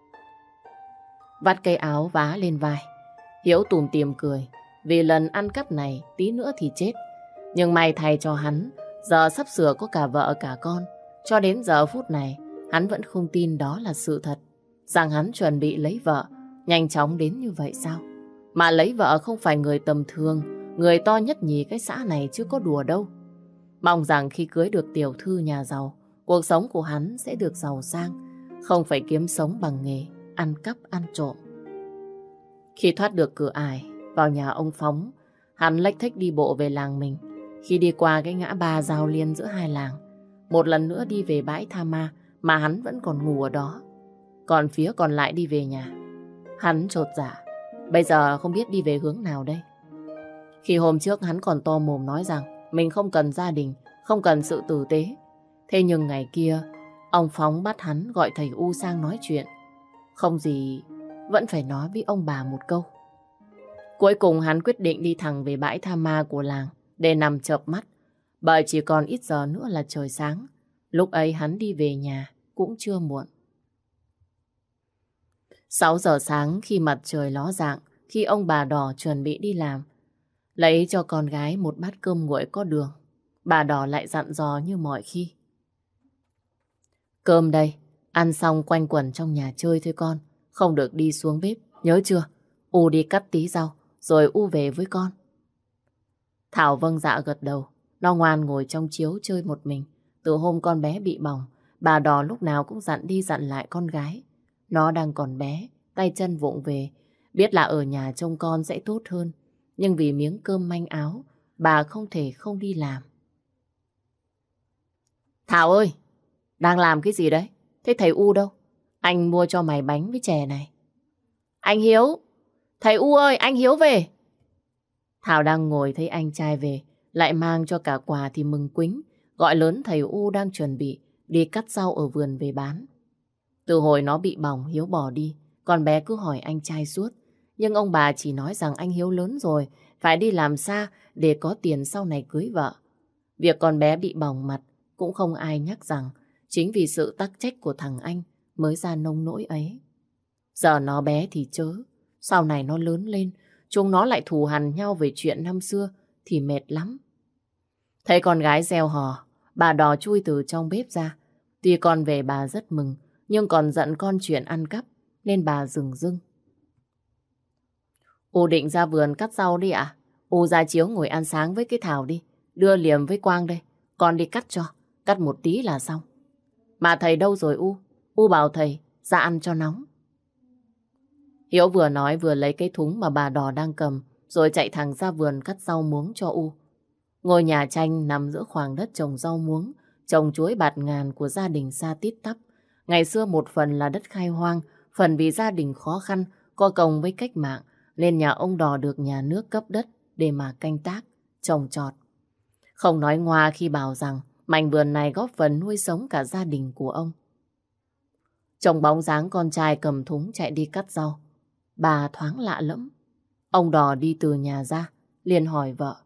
[SPEAKER 1] Vắt cây áo vá lên vai, Hiếu tủm tỉm cười. Vì lần ăn cắp này tí nữa thì chết. Nhưng may thay cho hắn, giờ sắp sửa có cả vợ cả con. Cho đến giờ phút này, hắn vẫn không tin đó là sự thật. Rằng hắn chuẩn bị lấy vợ nhanh chóng đến như vậy sao? Mà lấy vợ không phải người tầm thường, người to nhất nhì cái xã này chứ có đùa đâu. Mong rằng khi cưới được tiểu thư nhà giàu, cuộc sống của hắn sẽ được giàu sang, không phải kiếm sống bằng nghề ăn cắp ăn trộm. Khi thoát được cửa ải, vào nhà ông Phóng, hắn lếch thếch đi bộ về làng mình. Khi đi qua cái ngã ba giao liên giữa hai làng, một lần nữa đi về bãi Tha Ma mà hắn vẫn còn ngủ ở đó. Còn phía còn lại đi về nhà. Hắn chột dạ, bây giờ không biết đi về hướng nào đây. Khi hôm trước hắn còn to mồm nói rằng mình không cần gia đình, không cần sự tử tế. Thế nhưng ngày kia, ông Phóng bắt hắn gọi thầy U sang nói chuyện. Không gì, vẫn phải nói với ông bà một câu. Cuối cùng hắn quyết định đi thẳng về bãi Tha Ma của làng để nằm chợp mắt. Bởi chỉ còn ít giờ nữa là trời sáng. Lúc ấy hắn đi về nhà cũng chưa muộn. 6 giờ sáng khi mặt trời ló dạng, khi ông bà Đỏ chuẩn bị đi làm, lấy cho con gái một bát cơm nguội có đường, bà Đỏ lại dặn dò như mọi khi. Cơm đây, ăn xong quanh quẩn trong nhà chơi thôi con, không được đi xuống bếp, nhớ chưa? U đi cắt tí rau, rồi U về với con. Thảo vâng dạ gật đầu, nó ngoan ngồi trong chiếu chơi một mình. Từ hôm con bé bị bỏng, bà Đỏ lúc nào cũng dặn đi dặn lại con gái. Nó đang còn bé, tay chân vụng về, biết là ở nhà trông con sẽ tốt hơn. Nhưng vì miếng cơm manh áo, bà không thể không đi làm. Thảo ơi, đang làm cái gì đấy? Thế thầy U đâu? Anh mua cho mày bánh với chè này. Anh Hiếu! Thầy U ơi, anh Hiếu về! Thảo đang ngồi thấy anh trai về, lại mang cho cả quà thì mừng quính, gọi lớn thầy U đang chuẩn bị đi cắt rau ở vườn về bán. Từ hồi nó bị bỏng, Hiếu bỏ đi, con bé cứ hỏi anh trai suốt. Nhưng ông bà chỉ nói rằng anh Hiếu lớn rồi, phải đi làm xa để có tiền sau này cưới vợ. Việc con bé bị bỏng mặt cũng không ai nhắc rằng chính vì sự tắc trách của thằng anh mới ra nông nỗi ấy. Giờ nó bé thì chớ, sau này nó lớn lên, chúng nó lại thù hằn nhau về chuyện năm xưa thì mệt lắm. Thấy con gái reo hò, bà Đỏ chui từ trong bếp ra. Tuy con về bà rất mừng, nhưng còn giận con chuyện ăn cắp, nên bà dừng dưng. U định ra vườn cắt rau đi ạ? U ra chiếu ngồi ăn sáng với cái Thảo đi. Đưa Liềm với Quang đây, con đi cắt cho. Cắt một tí là xong. Mà thầy đâu rồi U? U bảo thầy ra ăn cho nóng. Hiếu vừa nói vừa lấy cái thúng mà bà Đỏ đang cầm, rồi chạy thẳng ra vườn cắt rau muống cho U. Ngôi nhà tranh nằm giữa khoảng đất trồng rau muống, trồng chuối bạt ngàn của gia đình Sa Tít Tắp. Ngày xưa một phần là đất khai hoang, phần vì gia đình khó khăn, co cồng với cách mạng, nên nhà ông Đỏ được nhà nước cấp đất để mà canh tác, trồng trọt. Không nói ngoa khi bảo rằng mảnh vườn này góp phần nuôi sống cả gia đình của ông. Trông bóng dáng con trai cầm thúng chạy đi cắt rau, bà thoáng lạ lẫm. Ông Đò đi từ nhà ra, liền hỏi vợ.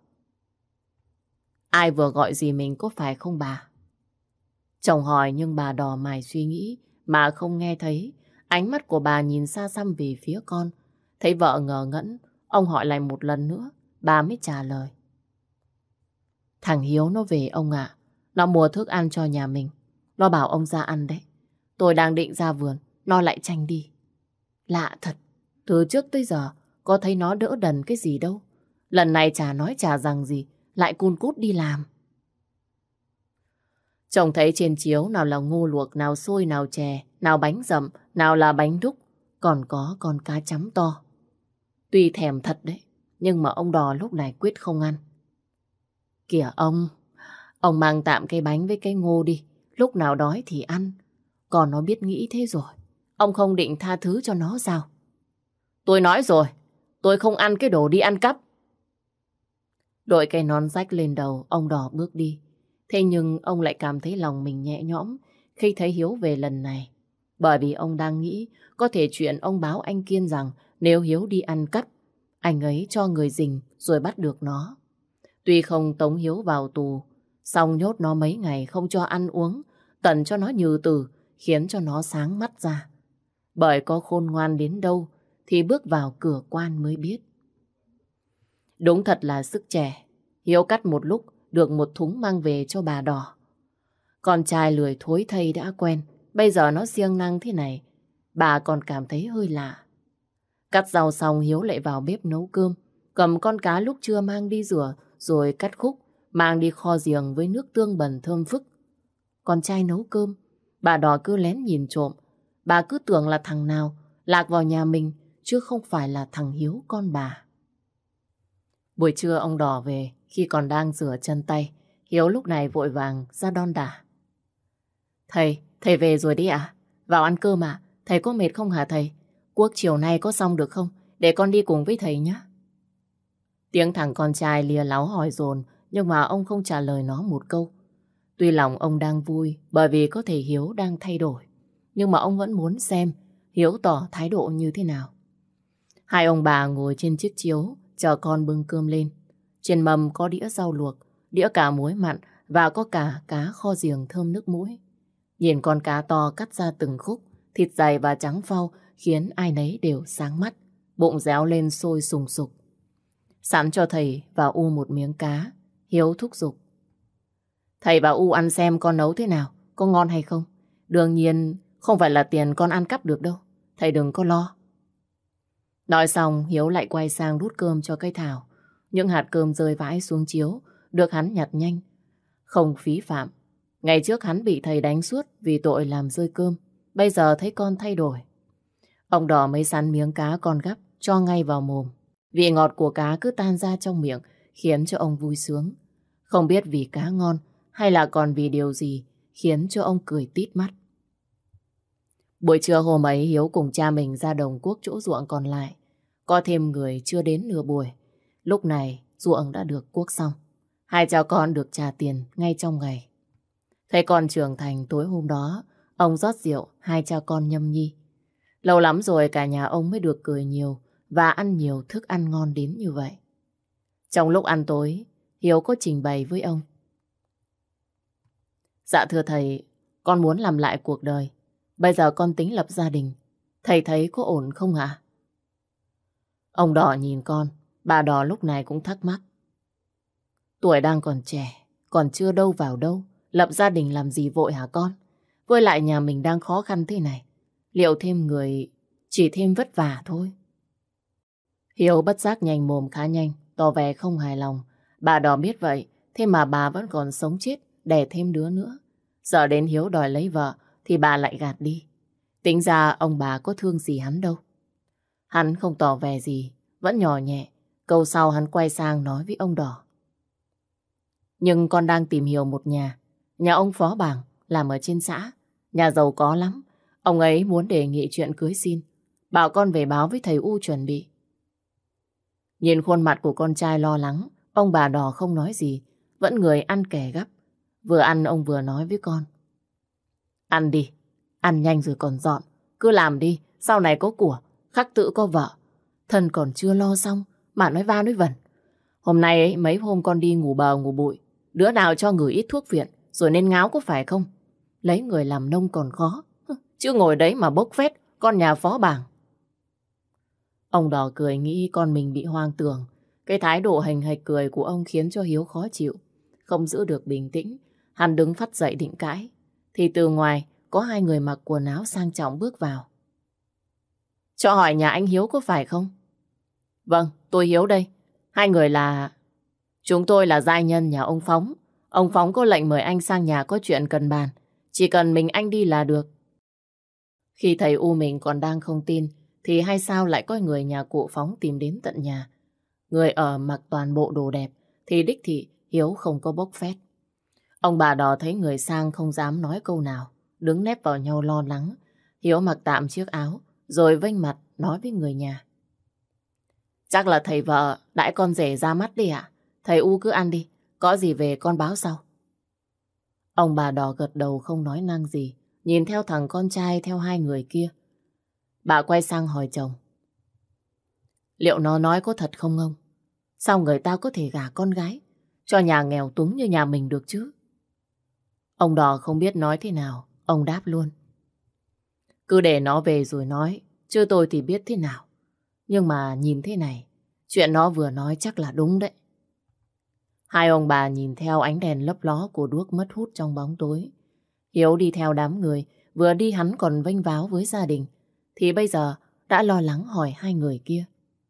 [SPEAKER 1] Ai vừa gọi gì mình có phải không bà? Chồng hỏi nhưng bà Đò mải suy nghĩ mà không nghe thấy. Ánh mắt của bà nhìn xa xăm về phía con. Thấy vợ ngờ ngẫn, ông hỏi lại một lần nữa, bà mới trả lời. Thằng Hiếu nó về ông ạ. Nó mua thức ăn cho nhà mình. Nó bảo ông ra ăn đấy. Tôi đang định ra vườn, nó lại tranh đi. Lạ thật, từ trước tới giờ có thấy nó đỡ đần cái gì đâu. Lần này chả nói chả rằng gì, lại cun cút đi làm. Chồng thấy trên chiếu nào là ngô luộc, nào xôi, nào chè, nào bánh dặm, nào là bánh đúc, còn có con cá chấm to. Tuy thèm thật đấy, nhưng mà ông Đò lúc này quyết không ăn. Kìa ông mang tạm cái bánh với cái ngô đi, lúc nào đói thì ăn. Còn nó biết nghĩ thế rồi, ông không định tha thứ cho nó sao? Tôi nói rồi, tôi không ăn cái đồ đi ăn cắp. Đội cây nón rách lên đầu, ông Đò bước đi. Thế nhưng ông lại cảm thấy lòng mình nhẹ nhõm khi thấy Hiếu về lần này. Bởi vì ông đang nghĩ có thể chuyện ông báo anh Kiên rằng nếu Hiếu đi ăn cắp, anh ấy cho người rình rồi bắt được nó. Tuy không tống Hiếu vào tù, song nhốt nó mấy ngày không cho ăn uống, tận cho nó nhừ tử, khiến cho nó sáng mắt ra. Bởi có khôn ngoan đến đâu thì bước vào cửa quan mới biết. Đúng thật là sức trẻ. Hiếu cắt một lúc được một thúng mang về cho bà Đò. Con trai lười thối thây đã quen, bây giờ nó siêng năng thế này, bà còn cảm thấy hơi lạ. Cắt rau xong Hiếu lại vào bếp nấu cơm, cầm con cá lúc trưa mang đi rửa rồi cắt khúc, mang đi kho giềng với nước tương bần thơm phức. Con trai nấu cơm, bà Đò cứ lén nhìn trộm. Bà cứ tưởng là thằng nào lạc vào nhà mình, chứ không phải là thằng Hiếu con bà. Buổi trưa ông Đò về, khi còn đang rửa chân tay, Hiếu lúc này vội vàng ra đon đả. Thầy về rồi đi ạ? Vào ăn cơm à? Thầy có mệt không hả thầy? Cuốc chiều nay có xong được không? Để con đi cùng với thầy nhé. Tiếng thằng con trai lia láo hỏi dồn, nhưng mà ông không trả lời nó một câu. Tuy lòng ông đang vui bởi vì có thể Hiếu đang thay đổi, nhưng mà ông vẫn muốn xem Hiếu tỏ thái độ như thế nào. Hai ông bà ngồi trên chiếc chiếu chờ con bưng cơm lên. Trên mâm có đĩa rau luộc, đĩa cá muối mặn và có cả cá kho giềng thơm nước mũi. Nhìn con cá to cắt ra từng khúc, thịt dày và trắng phau khiến ai nấy đều sáng mắt, bụng réo lên sôi sùng sục. Sẵn cho thầy và U một miếng cá, Hiếu thúc giục. Thầy và U ăn xem con nấu thế nào, có ngon hay không. Đương nhiên không phải là tiền con ăn cắp được đâu, thầy đừng có lo. Nói xong Hiếu lại quay sang đút cơm cho cây Thảo. Những hạt cơm rơi vãi xuống chiếu được hắn nhặt nhanh, không phí phạm. Ngày trước hắn bị thầy đánh suốt vì tội làm rơi cơm. Bây giờ thấy con thay đổi, ông Đò mới sắn miếng cá con gắp cho ngay vào mồm. Vị ngọt của cá cứ tan ra trong miệng khiến cho ông vui sướng. Không biết vì cá ngon hay là còn vì điều gì khiến cho ông cười tít mắt. Buổi trưa hôm ấy Hiếu cùng cha mình ra đồng cuốc chỗ ruộng còn lại. Có thêm người chưa đến nửa buổi. Lúc này ruộng đã được cuốc xong. Hai cha con được trả tiền ngay trong ngày. Thấy con trưởng thành tối hôm đó, ông rót rượu, hai cha con nhâm nhi. Lâu lắm rồi cả nhà ông mới được cười nhiều và ăn nhiều thức ăn ngon đến như vậy. Trong lúc ăn tối, Hiếu có trình bày với ông. Dạ thưa thầy, con muốn làm lại cuộc đời. Bây giờ con tính lập gia đình. Thầy thấy có ổn không ạ? Ông Đò nhìn con, bà Đò lúc này cũng thắc mắc. Tuổi đang còn trẻ, còn chưa đâu vào đâu. Lập gia đình làm gì vội hả con? Với lại nhà mình đang khó khăn thế này. Liệu thêm người chỉ thêm vất vả thôi. Hiếu bất giác nhanh mồm khá nhanh, tỏ vẻ không hài lòng. Bà Đò biết vậy, thế mà bà vẫn còn sống chết, đẻ thêm đứa nữa. Giờ đến Hiếu đòi lấy vợ, thì bà lại gạt đi. Tính ra ông bà có thương gì hắn đâu. Hắn không tỏ vẻ gì, vẫn nhỏ nhẹ. Câu sau hắn quay sang nói với ông Đò. Nhưng con đang tìm hiểu một nhà ông phó bảng, làm ở trên xã. Nhà giàu có lắm. Ông ấy muốn đề nghị chuyện cưới xin. Bảo con về báo với thầy U chuẩn bị. Nhìn khuôn mặt của con trai lo lắng, ông bà Đỏ không nói gì, vẫn người ăn kẻ gắp. Vừa ăn ông vừa nói với con. Ăn đi, ăn nhanh rồi còn dọn. Cứ làm đi, sau này có của, khắc tự có vợ. Thân còn chưa lo xong, mà nói va nói vẩn. Hôm nay ấy, mấy hôm con đi ngủ bờ ngủ bụi, đứa nào cho gửi ít thuốc viện, rồi nên ngáo có phải không? Lấy người làm nông còn khó, chứ ngồi đấy mà bốc phét, con nhà phó bảng. Ông Đỏ cười nghĩ con mình bị hoang tưởng. Cái thái độ hành hạch cười của ông khiến cho Hiếu khó chịu. Không giữ được bình tĩnh, hắn đứng phắt dậy định cãi. Thì từ ngoài có hai người mặc quần áo sang trọng bước vào. Cho hỏi nhà anh Hiếu có phải không? Vâng, tôi Hiếu đây. Hai người là... Chúng tôi là giai nhân nhà ông Phóng. Ông Phóng có lệnh mời anh sang nhà có chuyện cần bàn. Chỉ cần mình anh đi là được. Khi thầy U mình còn đang không tin, thì hay sao lại có người nhà cụ Phóng tìm đến tận nhà. Người ở mặc toàn bộ đồ đẹp, thì đích thị Hiếu không có bốc phét. Ông bà Đỏ thấy người sang không dám nói câu nào, đứng nép vào nhau lo lắng. Hiếu mặc tạm chiếc áo, rồi vênh mặt nói với người nhà. Chắc là thầy vợ đãi con rể ra mắt đi ạ. Thầy U cứ ăn đi, có gì về con báo sau. Ông bà Đỏ gật đầu không nói năng gì, nhìn theo thằng con trai theo hai người kia. Bà quay sang hỏi chồng. Liệu nó nói có thật không ông? Sao người ta có thể gả con gái cho nhà nghèo túng như nhà mình được chứ? Ông Đỏ không biết nói thế nào, ông đáp luôn. Cứ để nó về rồi nói, chứ tôi thì biết thế nào. Nhưng mà nhìn thế này, chuyện nó vừa nói chắc là đúng đấy. Hai ông bà nhìn theo ánh đèn lấp ló của đuốc mất hút trong bóng tối. Hiếu đi theo đám người, vừa đi hắn còn vênh váo với gia đình, thì bây giờ đã lo lắng hỏi hai người kia.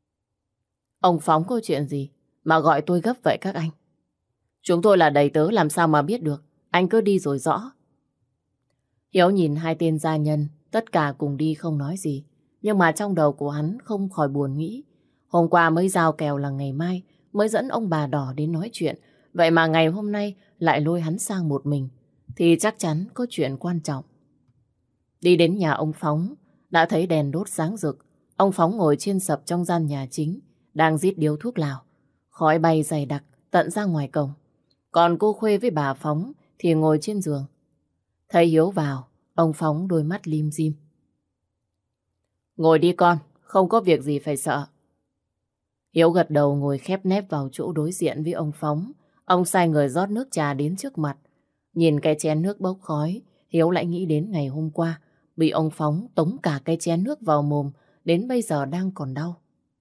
[SPEAKER 1] Ông Phóng có chuyện gì mà gọi tôi gấp vậy các anh? Chúng tôi là đầy tớ làm sao mà biết được, anh cứ đi rồi rõ. Hiếu nhìn hai tên gia nhân, tất cả cùng đi không nói gì. Nhưng mà trong đầu của hắn không khỏi buồn nghĩ. Hôm qua mới giao kèo là ngày mai mới dẫn ông bà Đỏ đến nói chuyện. Vậy mà ngày hôm nay lại lôi hắn sang một mình. Thì chắc chắn có chuyện quan trọng. Đi đến nhà ông Phóng, đã thấy đèn đốt sáng rực. Ông Phóng ngồi trên sập trong gian nhà chính, đang rít điếu thuốc lào. Khói bay dày đặc tận ra ngoài cổng. Còn cô Khuê với bà Phóng thì ngồi trên giường. Thấy Hiếu vào, ông Phóng đôi mắt lim dim. Ngồi đi con, không có việc gì phải sợ. Hiếu gật đầu ngồi khép nép vào chỗ đối diện với ông Phóng. Ông sai người rót nước trà đến trước mặt. Nhìn cái chén nước bốc khói, Hiếu lại nghĩ đến ngày hôm qua, bị ông Phóng tống cả cái chén nước vào mồm, đến bây giờ đang còn đau.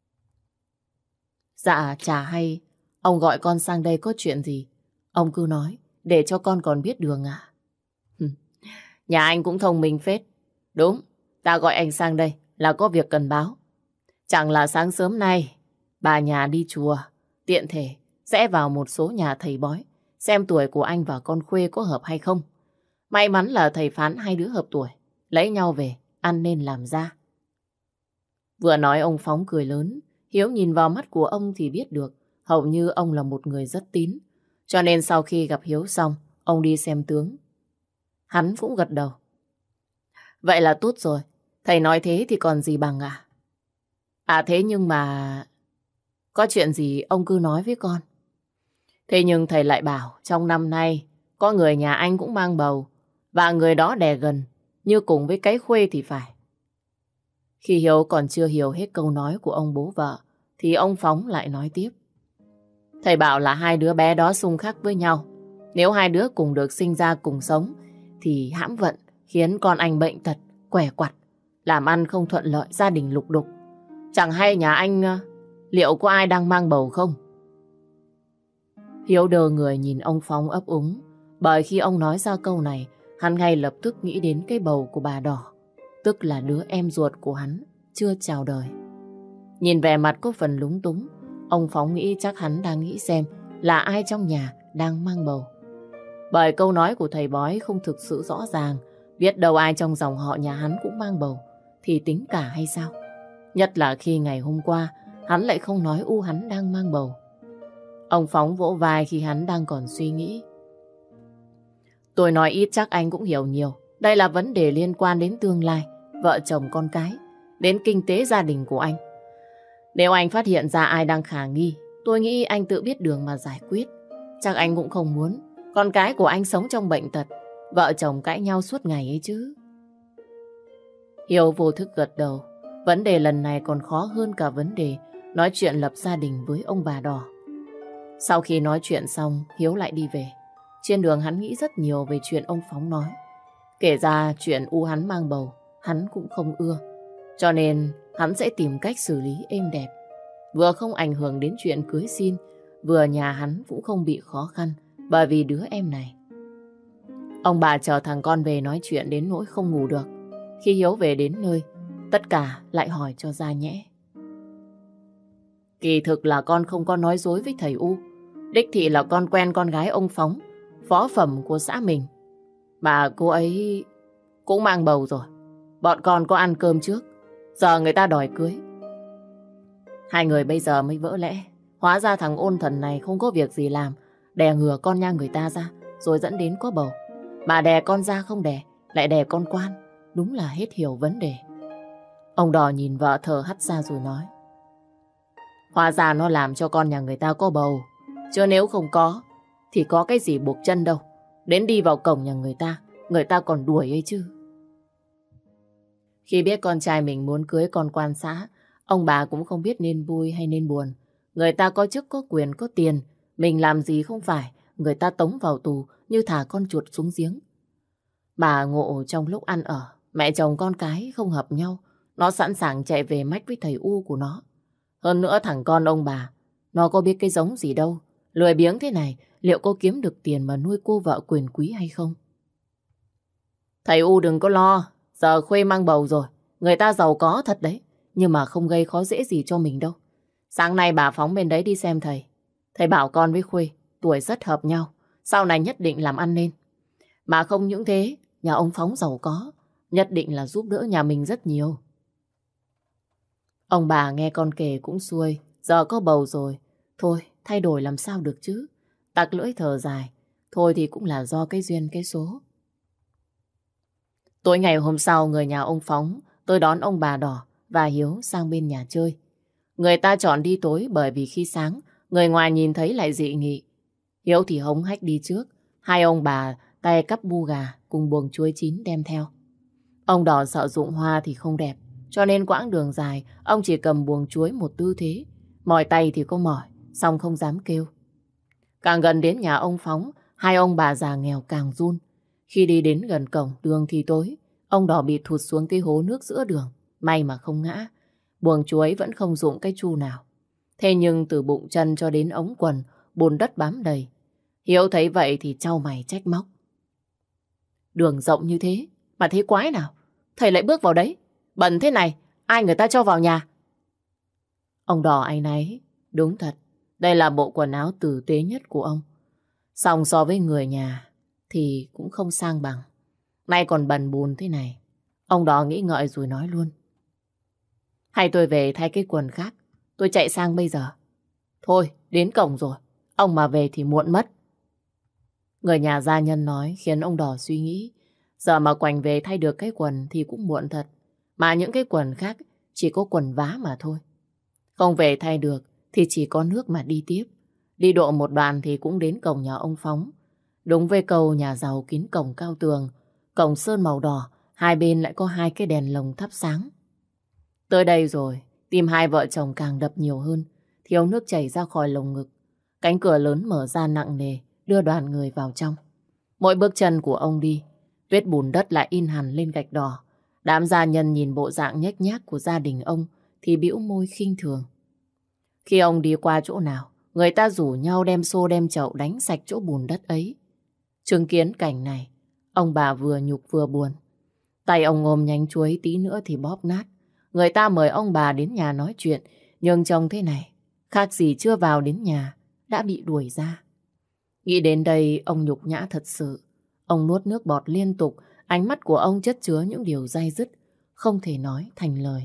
[SPEAKER 1] Dạ, chả hay, ông gọi con sang đây có chuyện gì? Ông cứ nói, để cho con còn biết đường ạ. Nhà anh cũng thông minh phết. Đúng, ta gọi anh sang đây là có việc cần báo. Chẳng là sáng sớm nay, bà nhà đi chùa, tiện thể sẽ vào một số nhà thầy bói, xem tuổi của anh và con Khuê có hợp hay không. May mắn là thầy phán hai đứa hợp tuổi, lấy nhau về, ăn nên làm ra. Vừa nói ông Phóng cười lớn, Hiếu nhìn vào mắt của ông thì biết được, hầu như ông là một người rất tín. Cho nên sau khi gặp Hiếu xong, ông đi xem tướng. Hắn cũng gật đầu. Vậy là tốt rồi, thầy nói thế thì còn gì bằng à? À thế nhưng mà... Có chuyện gì ông cứ nói với con. Thế nhưng thầy lại bảo trong năm nay có người nhà anh cũng mang bầu và người đó đẻ gần như cùng với cái Khuê thì phải. Khi Hiếu còn chưa hiểu hết câu nói của ông bố vợ thì ông Phóng lại nói tiếp. Thầy bảo là hai đứa bé đó xung khắc với nhau. Nếu hai đứa cùng được sinh ra cùng sống thì hãm vận khiến con anh bệnh tật, què quặt, làm ăn không thuận lợi, gia đình lục đục. Chẳng hay nhà anh liệu có ai đang mang bầu không? Hiếu đờ người nhìn ông Phóng ấp úng. Bởi khi ông nói ra câu này, hắn ngay lập tức nghĩ đến cái bầu của bà Đỏ, tức là đứa em ruột của hắn chưa chào đời. Nhìn vẻ mặt có phần lúng túng, ông Phóng nghĩ chắc hắn đang nghĩ xem là ai trong nhà đang mang bầu. Bởi câu nói của thầy bói không thực sự rõ ràng, biết đâu ai trong dòng họ nhà hắn cũng mang bầu thì tính cả hay sao? Nhất là khi ngày hôm qua hắn lại không nói hắn đang mang bầu. Ông Phóng vỗ vai khi hắn đang còn suy nghĩ. Tôi nói ít chắc anh cũng hiểu nhiều. Đây là vấn đề liên quan đến tương lai, vợ chồng con cái, đến kinh tế gia đình của anh. Nếu anh phát hiện ra ai đang khả nghi, tôi nghĩ anh tự biết đường mà giải quyết. Chắc anh cũng không muốn con cái của anh sống trong bệnh tật, vợ chồng cãi nhau suốt ngày ấy chứ. Hiếu vô thức gật đầu. Vấn đề lần này còn khó hơn cả vấn đề nói chuyện lập gia đình với ông bà Đỏ. Sau khi nói chuyện xong, Hiếu lại đi về. Trên đường hắn nghĩ rất nhiều về chuyện ông Phóng nói. Kể ra chuyện U hắn mang bầu, hắn cũng không ưa. Cho nên hắn sẽ tìm cách xử lý êm đẹp. Vừa không ảnh hưởng đến chuyện cưới xin, vừa nhà hắn cũng không bị khó khăn bởi vì đứa em này. Ông bà chờ thằng con về nói chuyện đến nỗi không ngủ được. Khi Hiếu về đến nơi, tất cả lại hỏi cho ra nhẽ. Kỳ thực là con không có nói dối với thầy U. Đích thị là con quen con gái ông Phóng, phó phẩm của xã mình. Mà cô ấy cũng mang bầu rồi. Bọn con có ăn cơm trước, giờ người ta đòi cưới. Hai người bây giờ mới vỡ lẽ. Hóa ra thằng ôn thần này không có việc gì làm, đè ngừa con nha người ta ra, rồi dẫn đến có bầu. Mà đè con ra không đè, lại đè con quan. Đúng là hết hiểu vấn đề. Ông Đỏ nhìn vợ thở hắt ra rồi nói. Hóa ra nó làm cho con nhà người ta có bầu. Chứ nếu không có, thì có cái gì buộc chân đâu. Đến đi vào cổng nhà người ta còn đuổi ấy chứ. Khi biết con trai mình muốn cưới con quan xã, ông bà cũng không biết nên vui hay nên buồn. Người ta có chức có quyền có tiền, mình làm gì không phải, người ta tống vào tù như thả con chuột xuống giếng. Bà ngộ trong lúc ăn ở, mẹ chồng con cái không hợp nhau, nó sẵn sàng chạy về mách với thầy U của nó. Hơn nữa thằng con ông bà, nó có biết cái giống gì đâu, lười biếng thế này, liệu có kiếm được tiền mà nuôi cô vợ quyền quý hay không? Thầy U đừng có lo, giờ Khuê mang bầu rồi, người ta giàu có thật đấy, nhưng mà không gây khó dễ gì cho mình đâu. Sáng nay bà Phóng bên đấy đi xem thầy. Thầy bảo con với Khuê tuổi rất hợp nhau, sau này nhất định làm ăn nên. Mà không những thế, nhà ông Phóng giàu có, nhất định là giúp đỡ nhà mình rất nhiều. Ông bà nghe con kể cũng xuôi, giờ có bầu rồi, thôi thay đổi làm sao được chứ. Tặc lưỡi thở dài, thôi thì cũng là do cái duyên cái số. Tối ngày hôm sau, người nhà ông Phóng tới đón ông bà Đỏ và Hiếu sang bên nhà chơi. Người ta chọn đi tối bởi vì khi sáng, người ngoài nhìn thấy lại dị nghị. Hiếu thì hống hách đi trước, hai ông bà tay cắp bu gà cùng buồng chuối chín đem theo. Ông Đỏ sợ dụng hoa thì không đẹp, cho nên quãng đường dài, ông chỉ cầm buồng chuối một tư thế. Mỏi tay thì có mỏi, song không dám kêu. Càng gần đến nhà ông Phóng, hai ông bà già nghèo càng run. Khi đi đến gần cổng, đường thì tối, ông Đỏ bị thụt xuống cái hố nước giữa đường. May mà không ngã, buồng chuối vẫn không dụng cái chu nào. Thế nhưng từ bụng chân cho đến ống quần, bùn đất bám đầy. Hiếu thấy vậy thì chau mày trách móc. Đường rộng như thế, mà thế quái nào? Thầy lại bước vào đấy, bẩn thế này, ai người ta cho vào nhà? Ông Đỏ áy náy, đúng thật, đây là bộ quần áo tử tế nhất của ông. Song so với người nhà thì cũng không sang bằng. Nay còn bẩn bùn thế này. Ông Đỏ nghĩ ngợi rồi nói luôn. Hay tôi về thay cái quần khác, tôi chạy sang bây giờ. Thôi, đến cổng rồi, ông mà về thì muộn mất. Người nhà gia nhân nói khiến ông Đỏ suy nghĩ. Giờ mà quành về thay được cái quần thì cũng muộn thật. Mà những cái quần khác chỉ có quần vá mà thôi. Không về thay được thì chỉ có nước mà đi tiếp. Đi độ một đoạn thì cũng đến cổng nhà ông Phóng. Đúng với câu nhà giàu kín cổng cao tường, cổng sơn màu đỏ, hai bên lại có hai cái đèn lồng thắp sáng. Tới đây rồi, tim hai vợ chồng càng đập nhiều hơn, thiếu nước chảy ra khỏi lồng ngực. Cánh cửa lớn mở ra nặng nề, đưa đoàn người vào trong. Mỗi bước chân của ông đi, vết bùn đất lại in hằn lên gạch đỏ. Đám gia nhân nhìn bộ dạng nhếch nhác của gia đình ông thì bĩu môi khinh thường. Khi ông đi qua chỗ nào, người ta rủ nhau đem xô đem chậu đánh sạch chỗ bùn đất ấy. Chứng kiến cảnh này, ông bà vừa nhục vừa buồn. Tay ông ôm nhánh chuối tí nữa thì bóp nát. Người ta mời ông bà đến nhà nói chuyện, nhưng trông thế này, khác gì chưa vào đến nhà, đã bị đuổi ra. Nghĩ đến đây, ông nhục nhã thật sự. Ông nuốt nước bọt liên tục, ánh mắt của ông chất chứa những điều day dứt, không thể nói thành lời.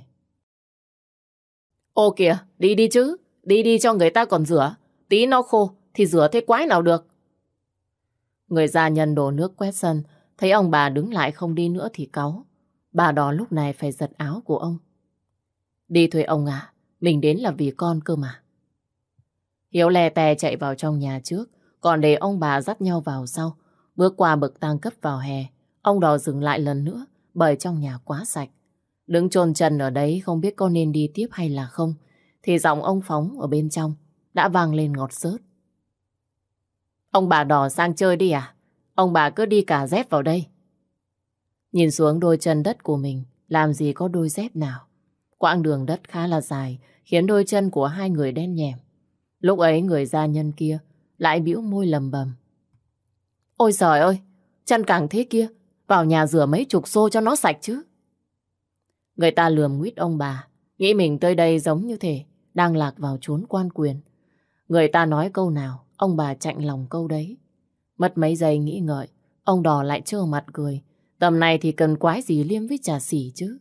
[SPEAKER 1] Ô kìa, đi đi chứ, đi đi cho người ta còn rửa, tí nó khô thì rửa thế quái nào được. Người gia nhân đổ nước quét sân, thấy ông bà đứng lại không đi nữa thì cáu. Bà Đỏ lúc này phải giật áo của ông. Đi thôi ông à, Mình đến là vì con cơ mà. Hiếu lè tè chạy vào trong nhà trước, còn để ông bà dắt nhau vào sau. Bước qua bậc thang cấp vào hè, ông Đò dừng lại lần nữa bởi trong nhà quá sạch. Đứng chôn chân ở đấy không biết có nên đi tiếp hay là không, thì giọng ông Phóng ở bên trong đã vang lên ngọt xớt. Ông bà Đò sang chơi đi à? Ông bà cứ đi cả dép vào đây. Nhìn xuống đôi chân đất của mình, làm gì có đôi dép nào. Quãng đường đất khá là dài, khiến đôi chân của hai người đen nhèm. Lúc ấy người gia nhân kia lại bĩu môi lầm bầm. Ôi giời ơi, chân càng thế kia, vào nhà rửa mấy chục xô cho nó sạch chứ. Người ta lườm nguýt ông bà, nghĩ mình tới đây giống như thể đang lạc vào chốn quan quyền. Người ta nói câu nào, ông bà chạnh lòng câu đấy. Mất mấy giây nghĩ ngợi, ông Đò lại trơ mặt cười. Tầm này thì cần quái gì liêm với trà xỉ chứ.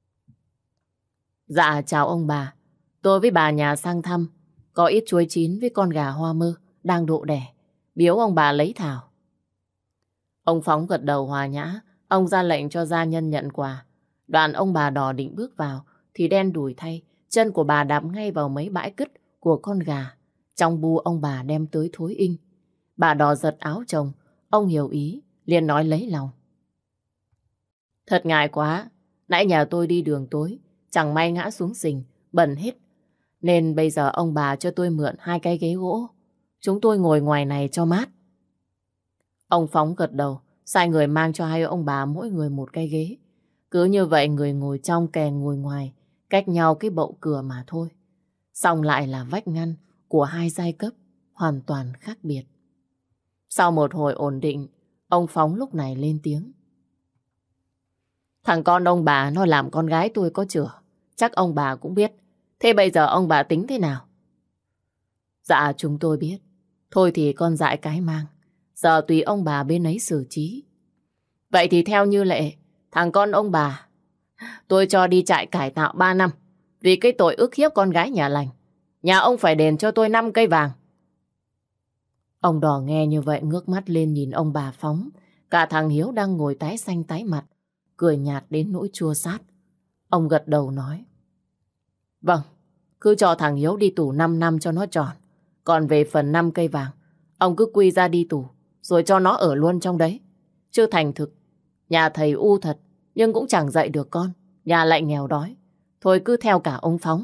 [SPEAKER 1] Dạ chào ông bà, tôi với bà nhà sang thăm. Có ít chuối chín với con gà hoa mơ đang độ đẻ, biếu ông bà lấy thảo. Ông Phóng gật đầu hòa nhã, ông ra lệnh cho gia nhân nhận quà. Đoạn ông bà Đò định bước vào thì đen đủi thay, chân của bà đạp ngay vào mấy bãi cứt của con gà. Trong bu ông bà đem tới thối inh. Bà Đò giật áo chồng, ông hiểu ý, liền nói lấy lòng. Thật ngại quá, nãy nhà tôi đi đường tối, chẳng may ngã xuống sình, bẩn hết. Nên bây giờ ông bà cho tôi mượn 2 cái ghế gỗ. Chúng tôi ngồi ngoài này cho mát. Ông Phóng gật đầu, sai người mang cho hai ông bà mỗi người 1 cái ghế. Cứ như vậy người ngồi trong kẻ ngồi ngoài, cách nhau cái bậu cửa mà thôi. Xong lại là vách ngăn của 2 giai cấp hoàn toàn khác biệt. Sau một hồi ổn định, ông Phóng lúc này lên tiếng. Thằng con ông bà nó làm con gái tôi có chửa, chắc ông bà cũng biết. Thế bây giờ ông bà tính thế nào? Dạ chúng tôi biết. Thôi thì con dại cái mang. Giờ tùy ông bà bên ấy xử trí. Vậy thì theo như lệ, thằng con ông bà tôi cho đi trại cải tạo 3 năm. Vì cái tội ức hiếp con gái nhà lành. Nhà ông phải đền cho tôi 5 cây vàng. Ông Đò nghe như vậy ngước mắt lên nhìn ông bà Phóng. Cả thằng Hiếu đang ngồi tái xanh tái mặt, cười nhạt đến nỗi chua xát. Ông gật đầu nói. Vâng, cứ cho thằng Hiếu đi tù 5 năm cho nó tròn. Còn về phần 5 cây vàng, ông cứ quy ra đi tù, rồi cho nó ở luôn trong đấy. Chứ thành thực, nhà thầy u thật, nhưng cũng chẳng dạy được con. Nhà lại nghèo đói. Thôi cứ theo cả ông Phóng.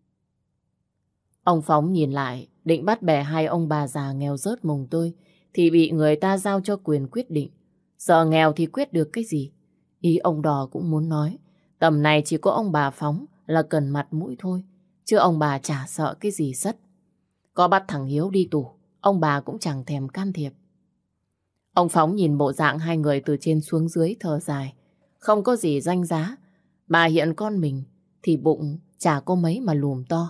[SPEAKER 1] Ông Phóng nhìn lại, định bắt bẻ hai ông bà già nghèo rớt mồng tơi, thì bị người ta giao cho quyền quyết định. Giờ nghèo thì quyết được cái gì? Ý ông Đò cũng muốn nói, tầm này chỉ có ông bà Phóng là cần mặt mũi thôi, chứ ông bà chả sợ cái gì sất. Có bắt thằng Hiếu đi tù, ông bà cũng chẳng thèm can thiệp. Ông Phóng nhìn bộ dạng hai người từ trên xuống dưới thở dài. Không có gì danh giá, mà hiện con mình thì bụng chả có mấy mà lùm to.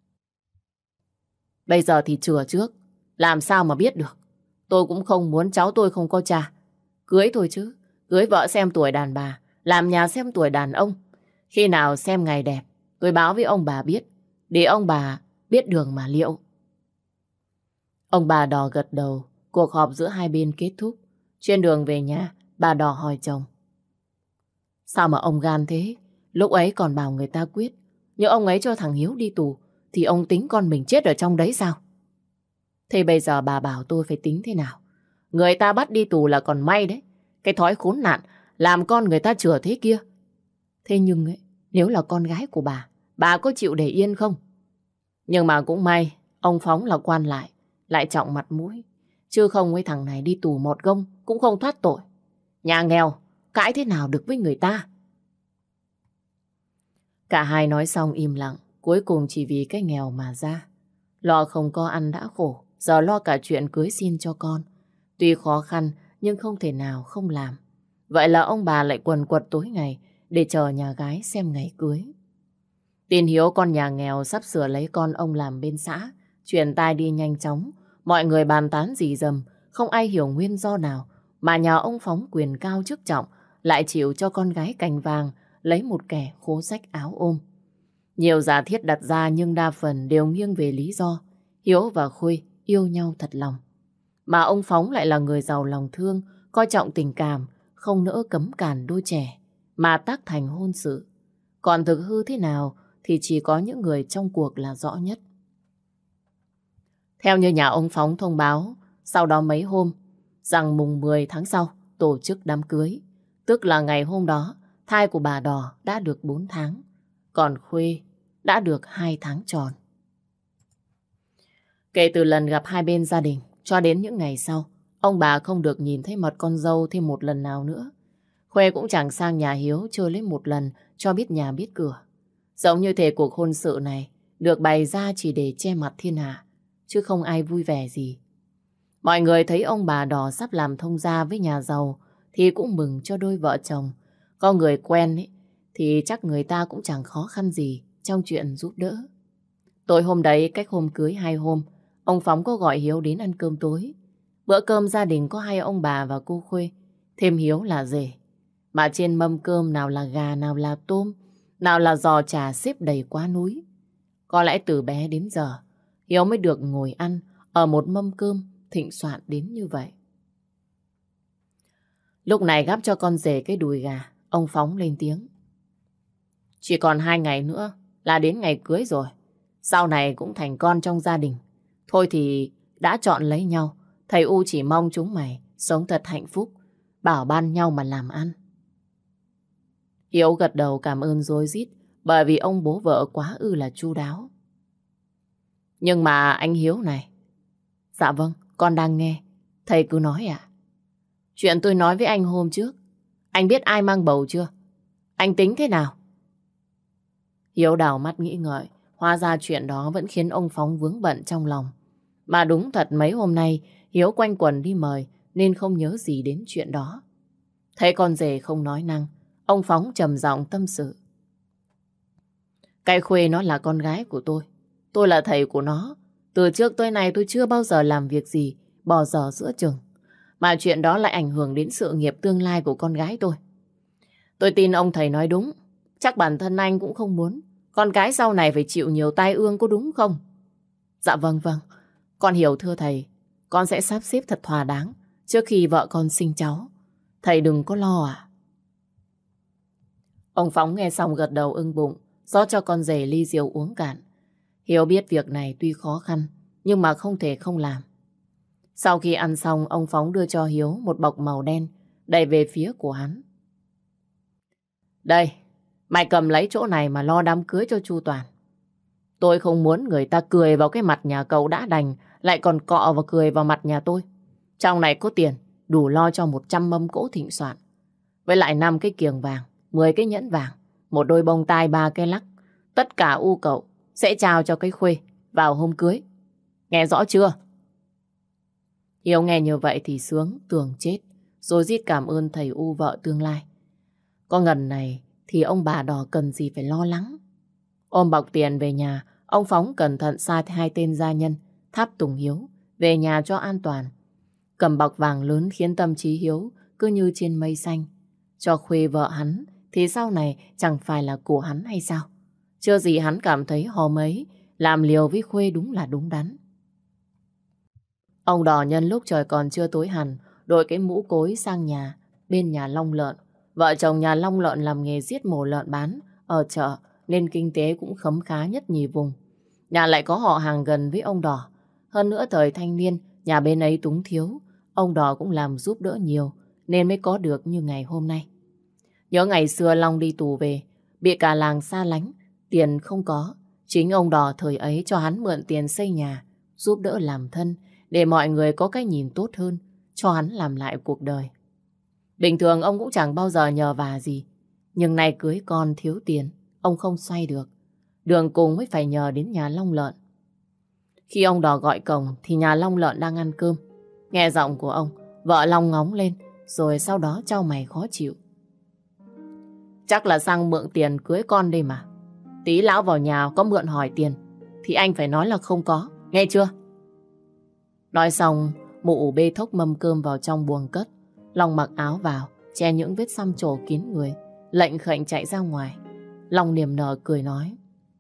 [SPEAKER 1] Bây giờ thì chừa trước, làm sao mà biết được. Tôi cũng không muốn cháu tôi không có cha. Cưới thôi chứ, cưới vợ xem tuổi đàn bà, làm nhà xem tuổi đàn ông. Khi nào xem ngày đẹp, tôi báo với ông bà biết, để ông bà biết đường mà liệu. Ông bà Đò gật đầu, cuộc họp giữa hai bên kết thúc. Trên đường về nhà, bà Đò hỏi chồng. Sao mà ông gan thế? Lúc ấy còn bảo người ta quyết. Nhưng ông ấy cho thằng Hiếu đi tù, thì ông tính con mình chết ở trong đấy sao? Thế bây giờ bà bảo tôi phải tính thế nào? Người ta bắt đi tù là còn may đấy. Cái thói khốn nạn, làm con người ta chửa thế kia. Thế nhưng ấy, nếu là con gái của bà có chịu để yên không? Nhưng mà cũng may, ông Phóng là quan lại trọng mặt mũi. Chứ không với thằng này đi tù một gông cũng không thoát tội. Nhà nghèo, cãi thế nào được với người ta? Cả hai nói xong im lặng, cuối cùng chỉ vì cái nghèo mà ra. Lo không có ăn đã khổ, giờ lo cả chuyện cưới xin cho con. Tuy khó khăn, nhưng không thể nào không làm. Vậy là ông bà lại quần quật tối ngày để chờ nhà gái xem ngày cưới. Tin Hiếu con nhà nghèo sắp sửa lấy con ông làm bên xã, truyền tai đi nhanh chóng. Mọi người bàn tán rì rầm, không ai hiểu nguyên do nào mà nhà ông Phóng quyền cao chức trọng lại chịu cho con gái cành vàng lấy một kẻ khố rách áo ôm. Nhiều giả thiết đặt ra nhưng đa phần đều nghiêng về lý do Hiếu và Khuê yêu nhau thật lòng. Mà ông Phóng lại là người giàu lòng thương, coi trọng tình cảm, không nỡ cấm cản đôi trẻ mà tác thành hôn sự. Còn thực hư thế nào thì chỉ có những người trong cuộc là rõ nhất. Theo như nhà ông Phóng thông báo, sau đó mấy hôm, rằng mùng 10 tháng sau tổ chức đám cưới. Tức là ngày hôm đó, thai của bà Đò đã được 4 tháng, còn Khuê đã được 2 tháng tròn. Kể từ lần gặp hai bên gia đình, cho đến những ngày sau, ông bà không được nhìn thấy mặt con dâu thêm một lần nào nữa. Khuê cũng chẳng sang nhà Hiếu chơi lấy một lần cho biết nhà biết cửa. Giống như thể cuộc hôn sự này được bày ra chỉ để che mặt thiên hạ, chứ không ai vui vẻ gì. Mọi người thấy ông bà Đò sắp làm thông gia với nhà giàu thì cũng mừng cho đôi vợ chồng. Có người quen ấy, thì chắc người ta cũng chẳng khó khăn gì trong chuyện giúp đỡ. Tối hôm đấy, cách hôm cưới 2 hôm, ông Phóng có gọi Hiếu đến ăn cơm tối. Bữa cơm gia đình có hai ông bà và cô Khuê, thêm Hiếu là rể. Mà trên mâm cơm nào là gà, nào là tôm, nào là giò chả xếp đầy quá núi. Có lẽ từ bé đến giờ, Hiếu mới được ngồi ăn ở một mâm cơm thịnh soạn đến như vậy. Lúc này gắp cho con rể cái đùi gà, ông Phóng lên tiếng. Chỉ còn 2 ngày nữa là đến ngày cưới rồi. Sau này cũng thành con trong gia đình. Thôi thì đã chọn lấy nhau. Thầy U chỉ mong chúng mày sống thật hạnh phúc, bảo ban nhau mà làm ăn. Hiếu gật đầu cảm ơn rối rít, bởi vì ông bố vợ quá là chu đáo. Nhưng mà anh Hiếu này. Dạ vâng, con đang nghe. Thầy cứ nói ạ. Chuyện tôi nói với anh hôm trước, anh biết ai mang bầu chưa? Anh tính thế nào? Hiếu đảo mắt nghĩ ngợi, hóa ra chuyện đó vẫn khiến ông Phóng vướng bận trong lòng. Mà đúng thật mấy hôm nay Hiếu quanh quẩn đi mời nên không nhớ gì đến chuyện đó. Thấy con rể không nói năng, ông Phóng trầm giọng tâm sự. Cái Khuê nó là con gái của tôi là thầy của nó. Từ trước tới nay tôi chưa bao giờ làm việc gì bỏ dở giữa chừng. Mà chuyện đó lại ảnh hưởng đến sự nghiệp tương lai của con gái tôi. Tôi tin ông thầy nói đúng. Chắc bản thân anh cũng không muốn con gái sau này phải chịu nhiều tai ương, có đúng không? Dạ vâng, con hiểu thưa thầy. Con sẽ sắp xếp thật thỏa đáng trước khi vợ con sinh cháu. Thầy đừng có lo ạ. Ông Phóng nghe xong gật đầu ưng bụng, rót cho con rể ly rượu uống cạn. Hiếu biết việc này tuy khó khăn, nhưng mà không thể không làm. Sau khi ăn xong, ông Phóng đưa cho Hiếu một bọc màu đen, đẩy về phía của hắn. Đây, mày cầm lấy chỗ này mà lo đám cưới cho chu toàn. Tôi không muốn người ta cười vào cái mặt nhà cậu đã đành, lại còn cọ và cười vào mặt nhà tôi. Trong này có tiền, đủ lo cho 100 mâm cỗ thịnh soạn. Với lại 5 cái kiềng vàng, 10 cái nhẫn vàng, một đôi bông tai, 3 cái lắc. Tất cả U cậu sẽ trao cho cái Khuê vào hôm cưới. Nghe rõ chưa? Hiếu nghe như vậy thì sướng, tưởng chết, rồi rít cảm ơn thầy U vợ tương lai. Có ngần này thì ông bà Đò cần gì phải lo lắng. Ôm bọc tiền về nhà, ông Phóng cẩn thận sai 2 tên gia nhân tháp tùng Hiếu về nhà cho an toàn. Cầm bọc vàng lớn khiến tâm trí Hiếu cứ như trên mây xanh. Cho Khuê vợ hắn thì sau này chẳng phải là của hắn hay sao? Chưa gì hắn cảm thấy hôm ấy làm liều với Khuê đúng là đúng đắn. Ông Đò nhân lúc trời còn chưa tối hẳn, đội cái mũ cối sang nhà bên nhà Long Lợn. Vợ chồng nhà Long Lợn làm nghề giết mổ lợn bán ở chợ nên kinh tế cũng khấm khá nhất nhì vùng. Nhà lại có họ hàng gần với ông Đò. Hơn nữa thời thanh niên, nhà bên ấy túng thiếu, ông Đò cũng làm giúp đỡ nhiều nên mới có được như ngày hôm nay. Nhớ ngày xưa Long đi tù về, bị cả làng xa lánh, tiền không có. Chính ông Đò thời ấy cho hắn mượn tiền xây nhà, giúp đỡ làm thân, để mọi người có cái nhìn tốt hơn, cho hắn làm lại cuộc đời. Bình thường ông cũng chẳng bao giờ nhờ vả gì, nhưng nay cưới con thiếu tiền, ông không xoay được. Đường cùng mới phải nhờ đến nhà Long Lợn. Khi ông Đò gọi cổng thì nhà Long Lợn đang ăn cơm. Nghe giọng của ông, vợ Long ngóng lên, rồi sau đó chau mày khó chịu. Chắc là sang mượn tiền cưới con đây mà. Tí lão vào nhà có mượn hỏi tiền thì anh phải nói là không có, nghe chưa? Nói xong, mụ bê thốc mâm cơm vào trong buồng cất. Long mặc áo vào, che những vết xăm trổ kín người, lệnh khệnh chạy ra ngoài. Long niềm nở cười nói.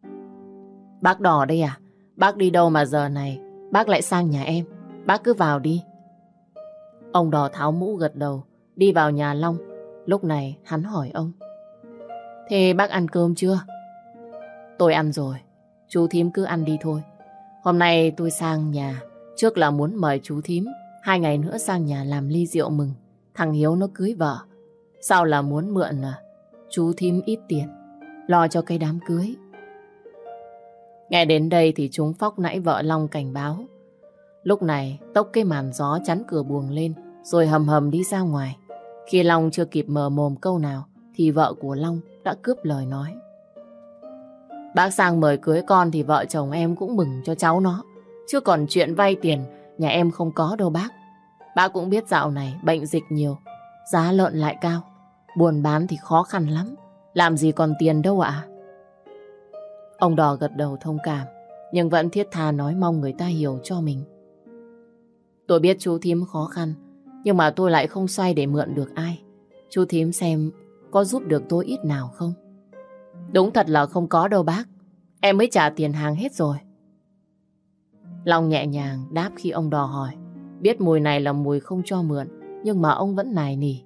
[SPEAKER 1] Bác Đò đây à? Bác đi đâu mà giờ này bác lại sang nhà em? Bác cứ vào đi. Ông Đò tháo mũ gật đầu, đi vào nhà Long. Lúc này hắn hỏi ông. Thế bác ăn cơm chưa? Tôi ăn rồi, chú thím cứ ăn đi thôi. Hôm nay tôi sang nhà, trước là muốn mời chú thím 2 ngày nữa sang nhà làm ly rượu mừng thằng Hiếu nó cưới vợ. Sau là muốn mượn chú thím ít tiền lo cho cái đám cưới. Nghe đến đây thì chúng phóc nãy vợ Long cảnh báo. Lúc này tốc cái màn gió chắn cửa buồng lên rồi hầm hầm đi ra ngoài. Khi Long chưa kịp mở mồm câu nào thì vợ của Long đã cướp lời nói. Bác sang mời cưới con thì vợ chồng em cũng mừng cho cháu nó. Chứ còn chuyện vay tiền nhà em không có đâu bác. Bác cũng biết dạo này bệnh dịch nhiều, giá lợn lại cao, buôn bán thì khó khăn lắm. Làm gì còn tiền đâu ạ. Ông Đò gật đầu thông cảm, nhưng vẫn thiết tha nói mong người ta hiểu cho mình. Tôi biết chú thím khó khăn, nhưng mà tôi lại không xoay để mượn được ai. Chú thím xem có giúp được tôi ít nào không? Đúng thật là không có đâu bác. Em mới trả tiền hàng hết rồi. Long nhẹ nhàng đáp khi ông Đò hỏi. Biết mùi này là mùi không cho mượn, nhưng mà ông vẫn nài nỉ.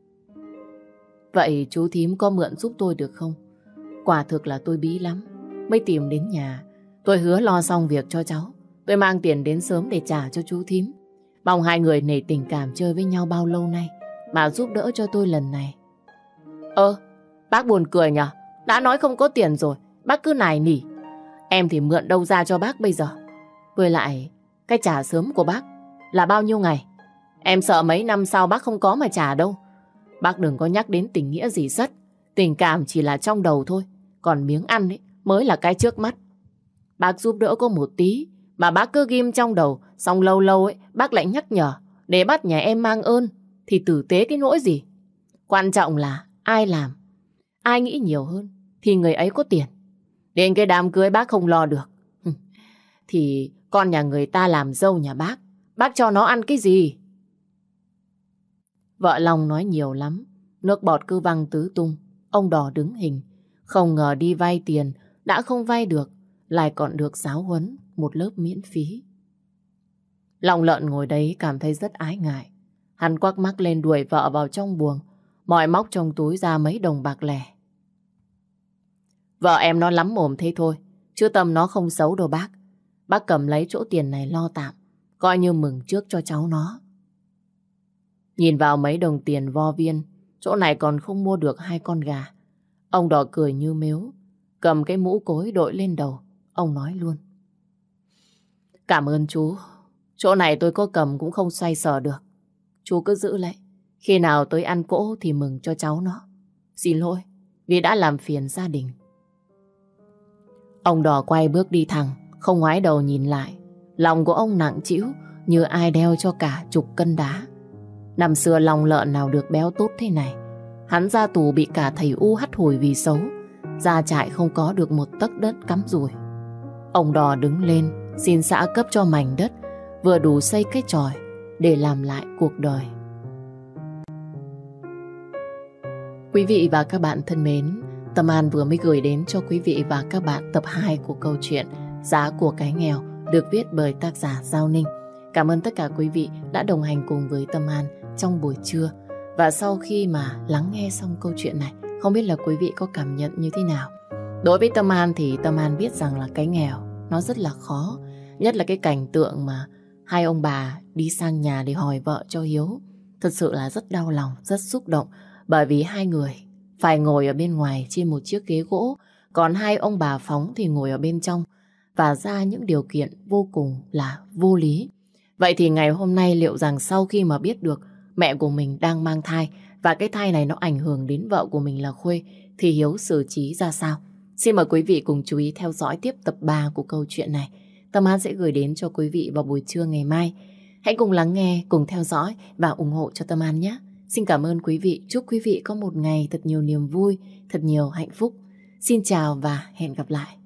[SPEAKER 1] Vậy chú thím có mượn giúp tôi được không? Quả thực là tôi bí lắm mới tìm đến nhà. Tôi hứa lo xong việc cho cháu, tôi mang tiền đến sớm để trả cho chú thím. Mong hai người nể tình cảm chơi với nhau bao lâu nay mà giúp đỡ cho tôi lần này. Bác buồn cười nhở. Đã nói không có tiền rồi, bác cứ nài nỉ. Em thì mượn đâu ra cho bác bây giờ. Với lại, cái trả sớm của bác là bao nhiêu ngày? Em sợ mấy năm sau bác không có mà trả đâu. Bác đừng có nhắc đến tình nghĩa gì sất. Tình cảm chỉ là trong đầu thôi. Còn miếng ăn ấy mới là cái trước mắt. Bác giúp đỡ có một tí mà bác cứ ghim trong đầu. Xong lâu lâu ấy bác lại nhắc nhở để bắt nhà em mang ơn. Thì tử tế cái nỗi gì. Quan trọng là ai làm, ai nghĩ nhiều hơn thì người ấy có tiền. Đến cái đám cưới bác không lo được thì con nhà người ta làm dâu nhà bác cho nó ăn cái gì? Vợ Long nói nhiều lắm, nước bọt cứ văng tứ tung. Ông Đò đứng hình, không ngờ đi vay tiền đã không vay được, lại còn được giáo huấn một lớp miễn phí. Long Lợn ngồi đấy cảm thấy rất ái ngại. Hắn quắc mắt lên đuổi vợ vào trong buồng, mọi móc trong túi ra mấy đồng bạc lẻ. Vợ em nó lắm mồm thế thôi, chứ tâm nó không xấu đâu bác. Bác cầm lấy chỗ tiền này lo tạm, coi như mừng trước cho cháu nó. Nhìn vào mấy đồng tiền vo viên, chỗ này còn không mua được 2 con gà. Ông Đò cười như mếu, cầm cái mũ cối đội lên đầu. Ông nói luôn. Cảm ơn chú, chỗ này tôi có cầm cũng không xoay sở được. Chú cứ giữ lấy, khi nào tôi ăn cỗ thì mừng cho cháu nó. Xin lỗi vì đã làm phiền gia đình. Ông Đò quay bước đi thẳng, không ngoái đầu nhìn lại. Lòng của ông nặng trĩu như ai đeo cho cả chục cân đá. Năm xưa Long Lợn nào được béo tốt thế này. Hắn ra tù bị cả thầy U hắt hủi vì xấu, ra trại không có được một tấc đất cắm rủi. Ông Đò đứng lên xin xã cấp cho mảnh đất vừa đủ xây cái chòi để làm lại cuộc đời. Quý vị và các bạn thân mến, Tâm An vừa mới gửi đến cho quý vị và các bạn tập 2 của câu chuyện Giá của cái nghèo được viết bởi tác giả Giao Ninh. Cảm ơn tất cả quý vị đã đồng hành cùng với Tâm An trong buổi trưa. Và sau khi mà lắng nghe xong câu chuyện này, không biết là quý vị có cảm nhận như thế nào? Đối với Tâm An thì Tâm An biết rằng là cái nghèo nó rất là khó. Nhất là cái cảnh tượng mà hai ông bà đi sang nhà để hỏi vợ cho Hiếu. Thật sự là rất đau lòng, rất xúc động. Bởi vì hai người phải ngồi ở bên ngoài trên một chiếc ghế gỗ, còn hai ông bà Phóng thì ngồi ở bên trong, và ra những điều kiện vô cùng là vô lý. Vậy thì ngày hôm nay liệu rằng sau khi mà biết được mẹ của mình đang mang thai và cái thai này nó ảnh hưởng đến vợ của mình là Khuê thì Hiếu xử trí ra sao? Xin mời quý vị cùng chú ý theo dõi tiếp tập 3 của câu chuyện này. Tâm An sẽ gửi đến cho quý vị vào buổi trưa ngày mai. Hãy cùng lắng nghe, cùng theo dõi và ủng hộ cho Tâm An nhé. Xin cảm ơn quý vị. Chúc quý vị có một ngày thật nhiều niềm vui, thật nhiều hạnh phúc. Xin chào và hẹn gặp lại.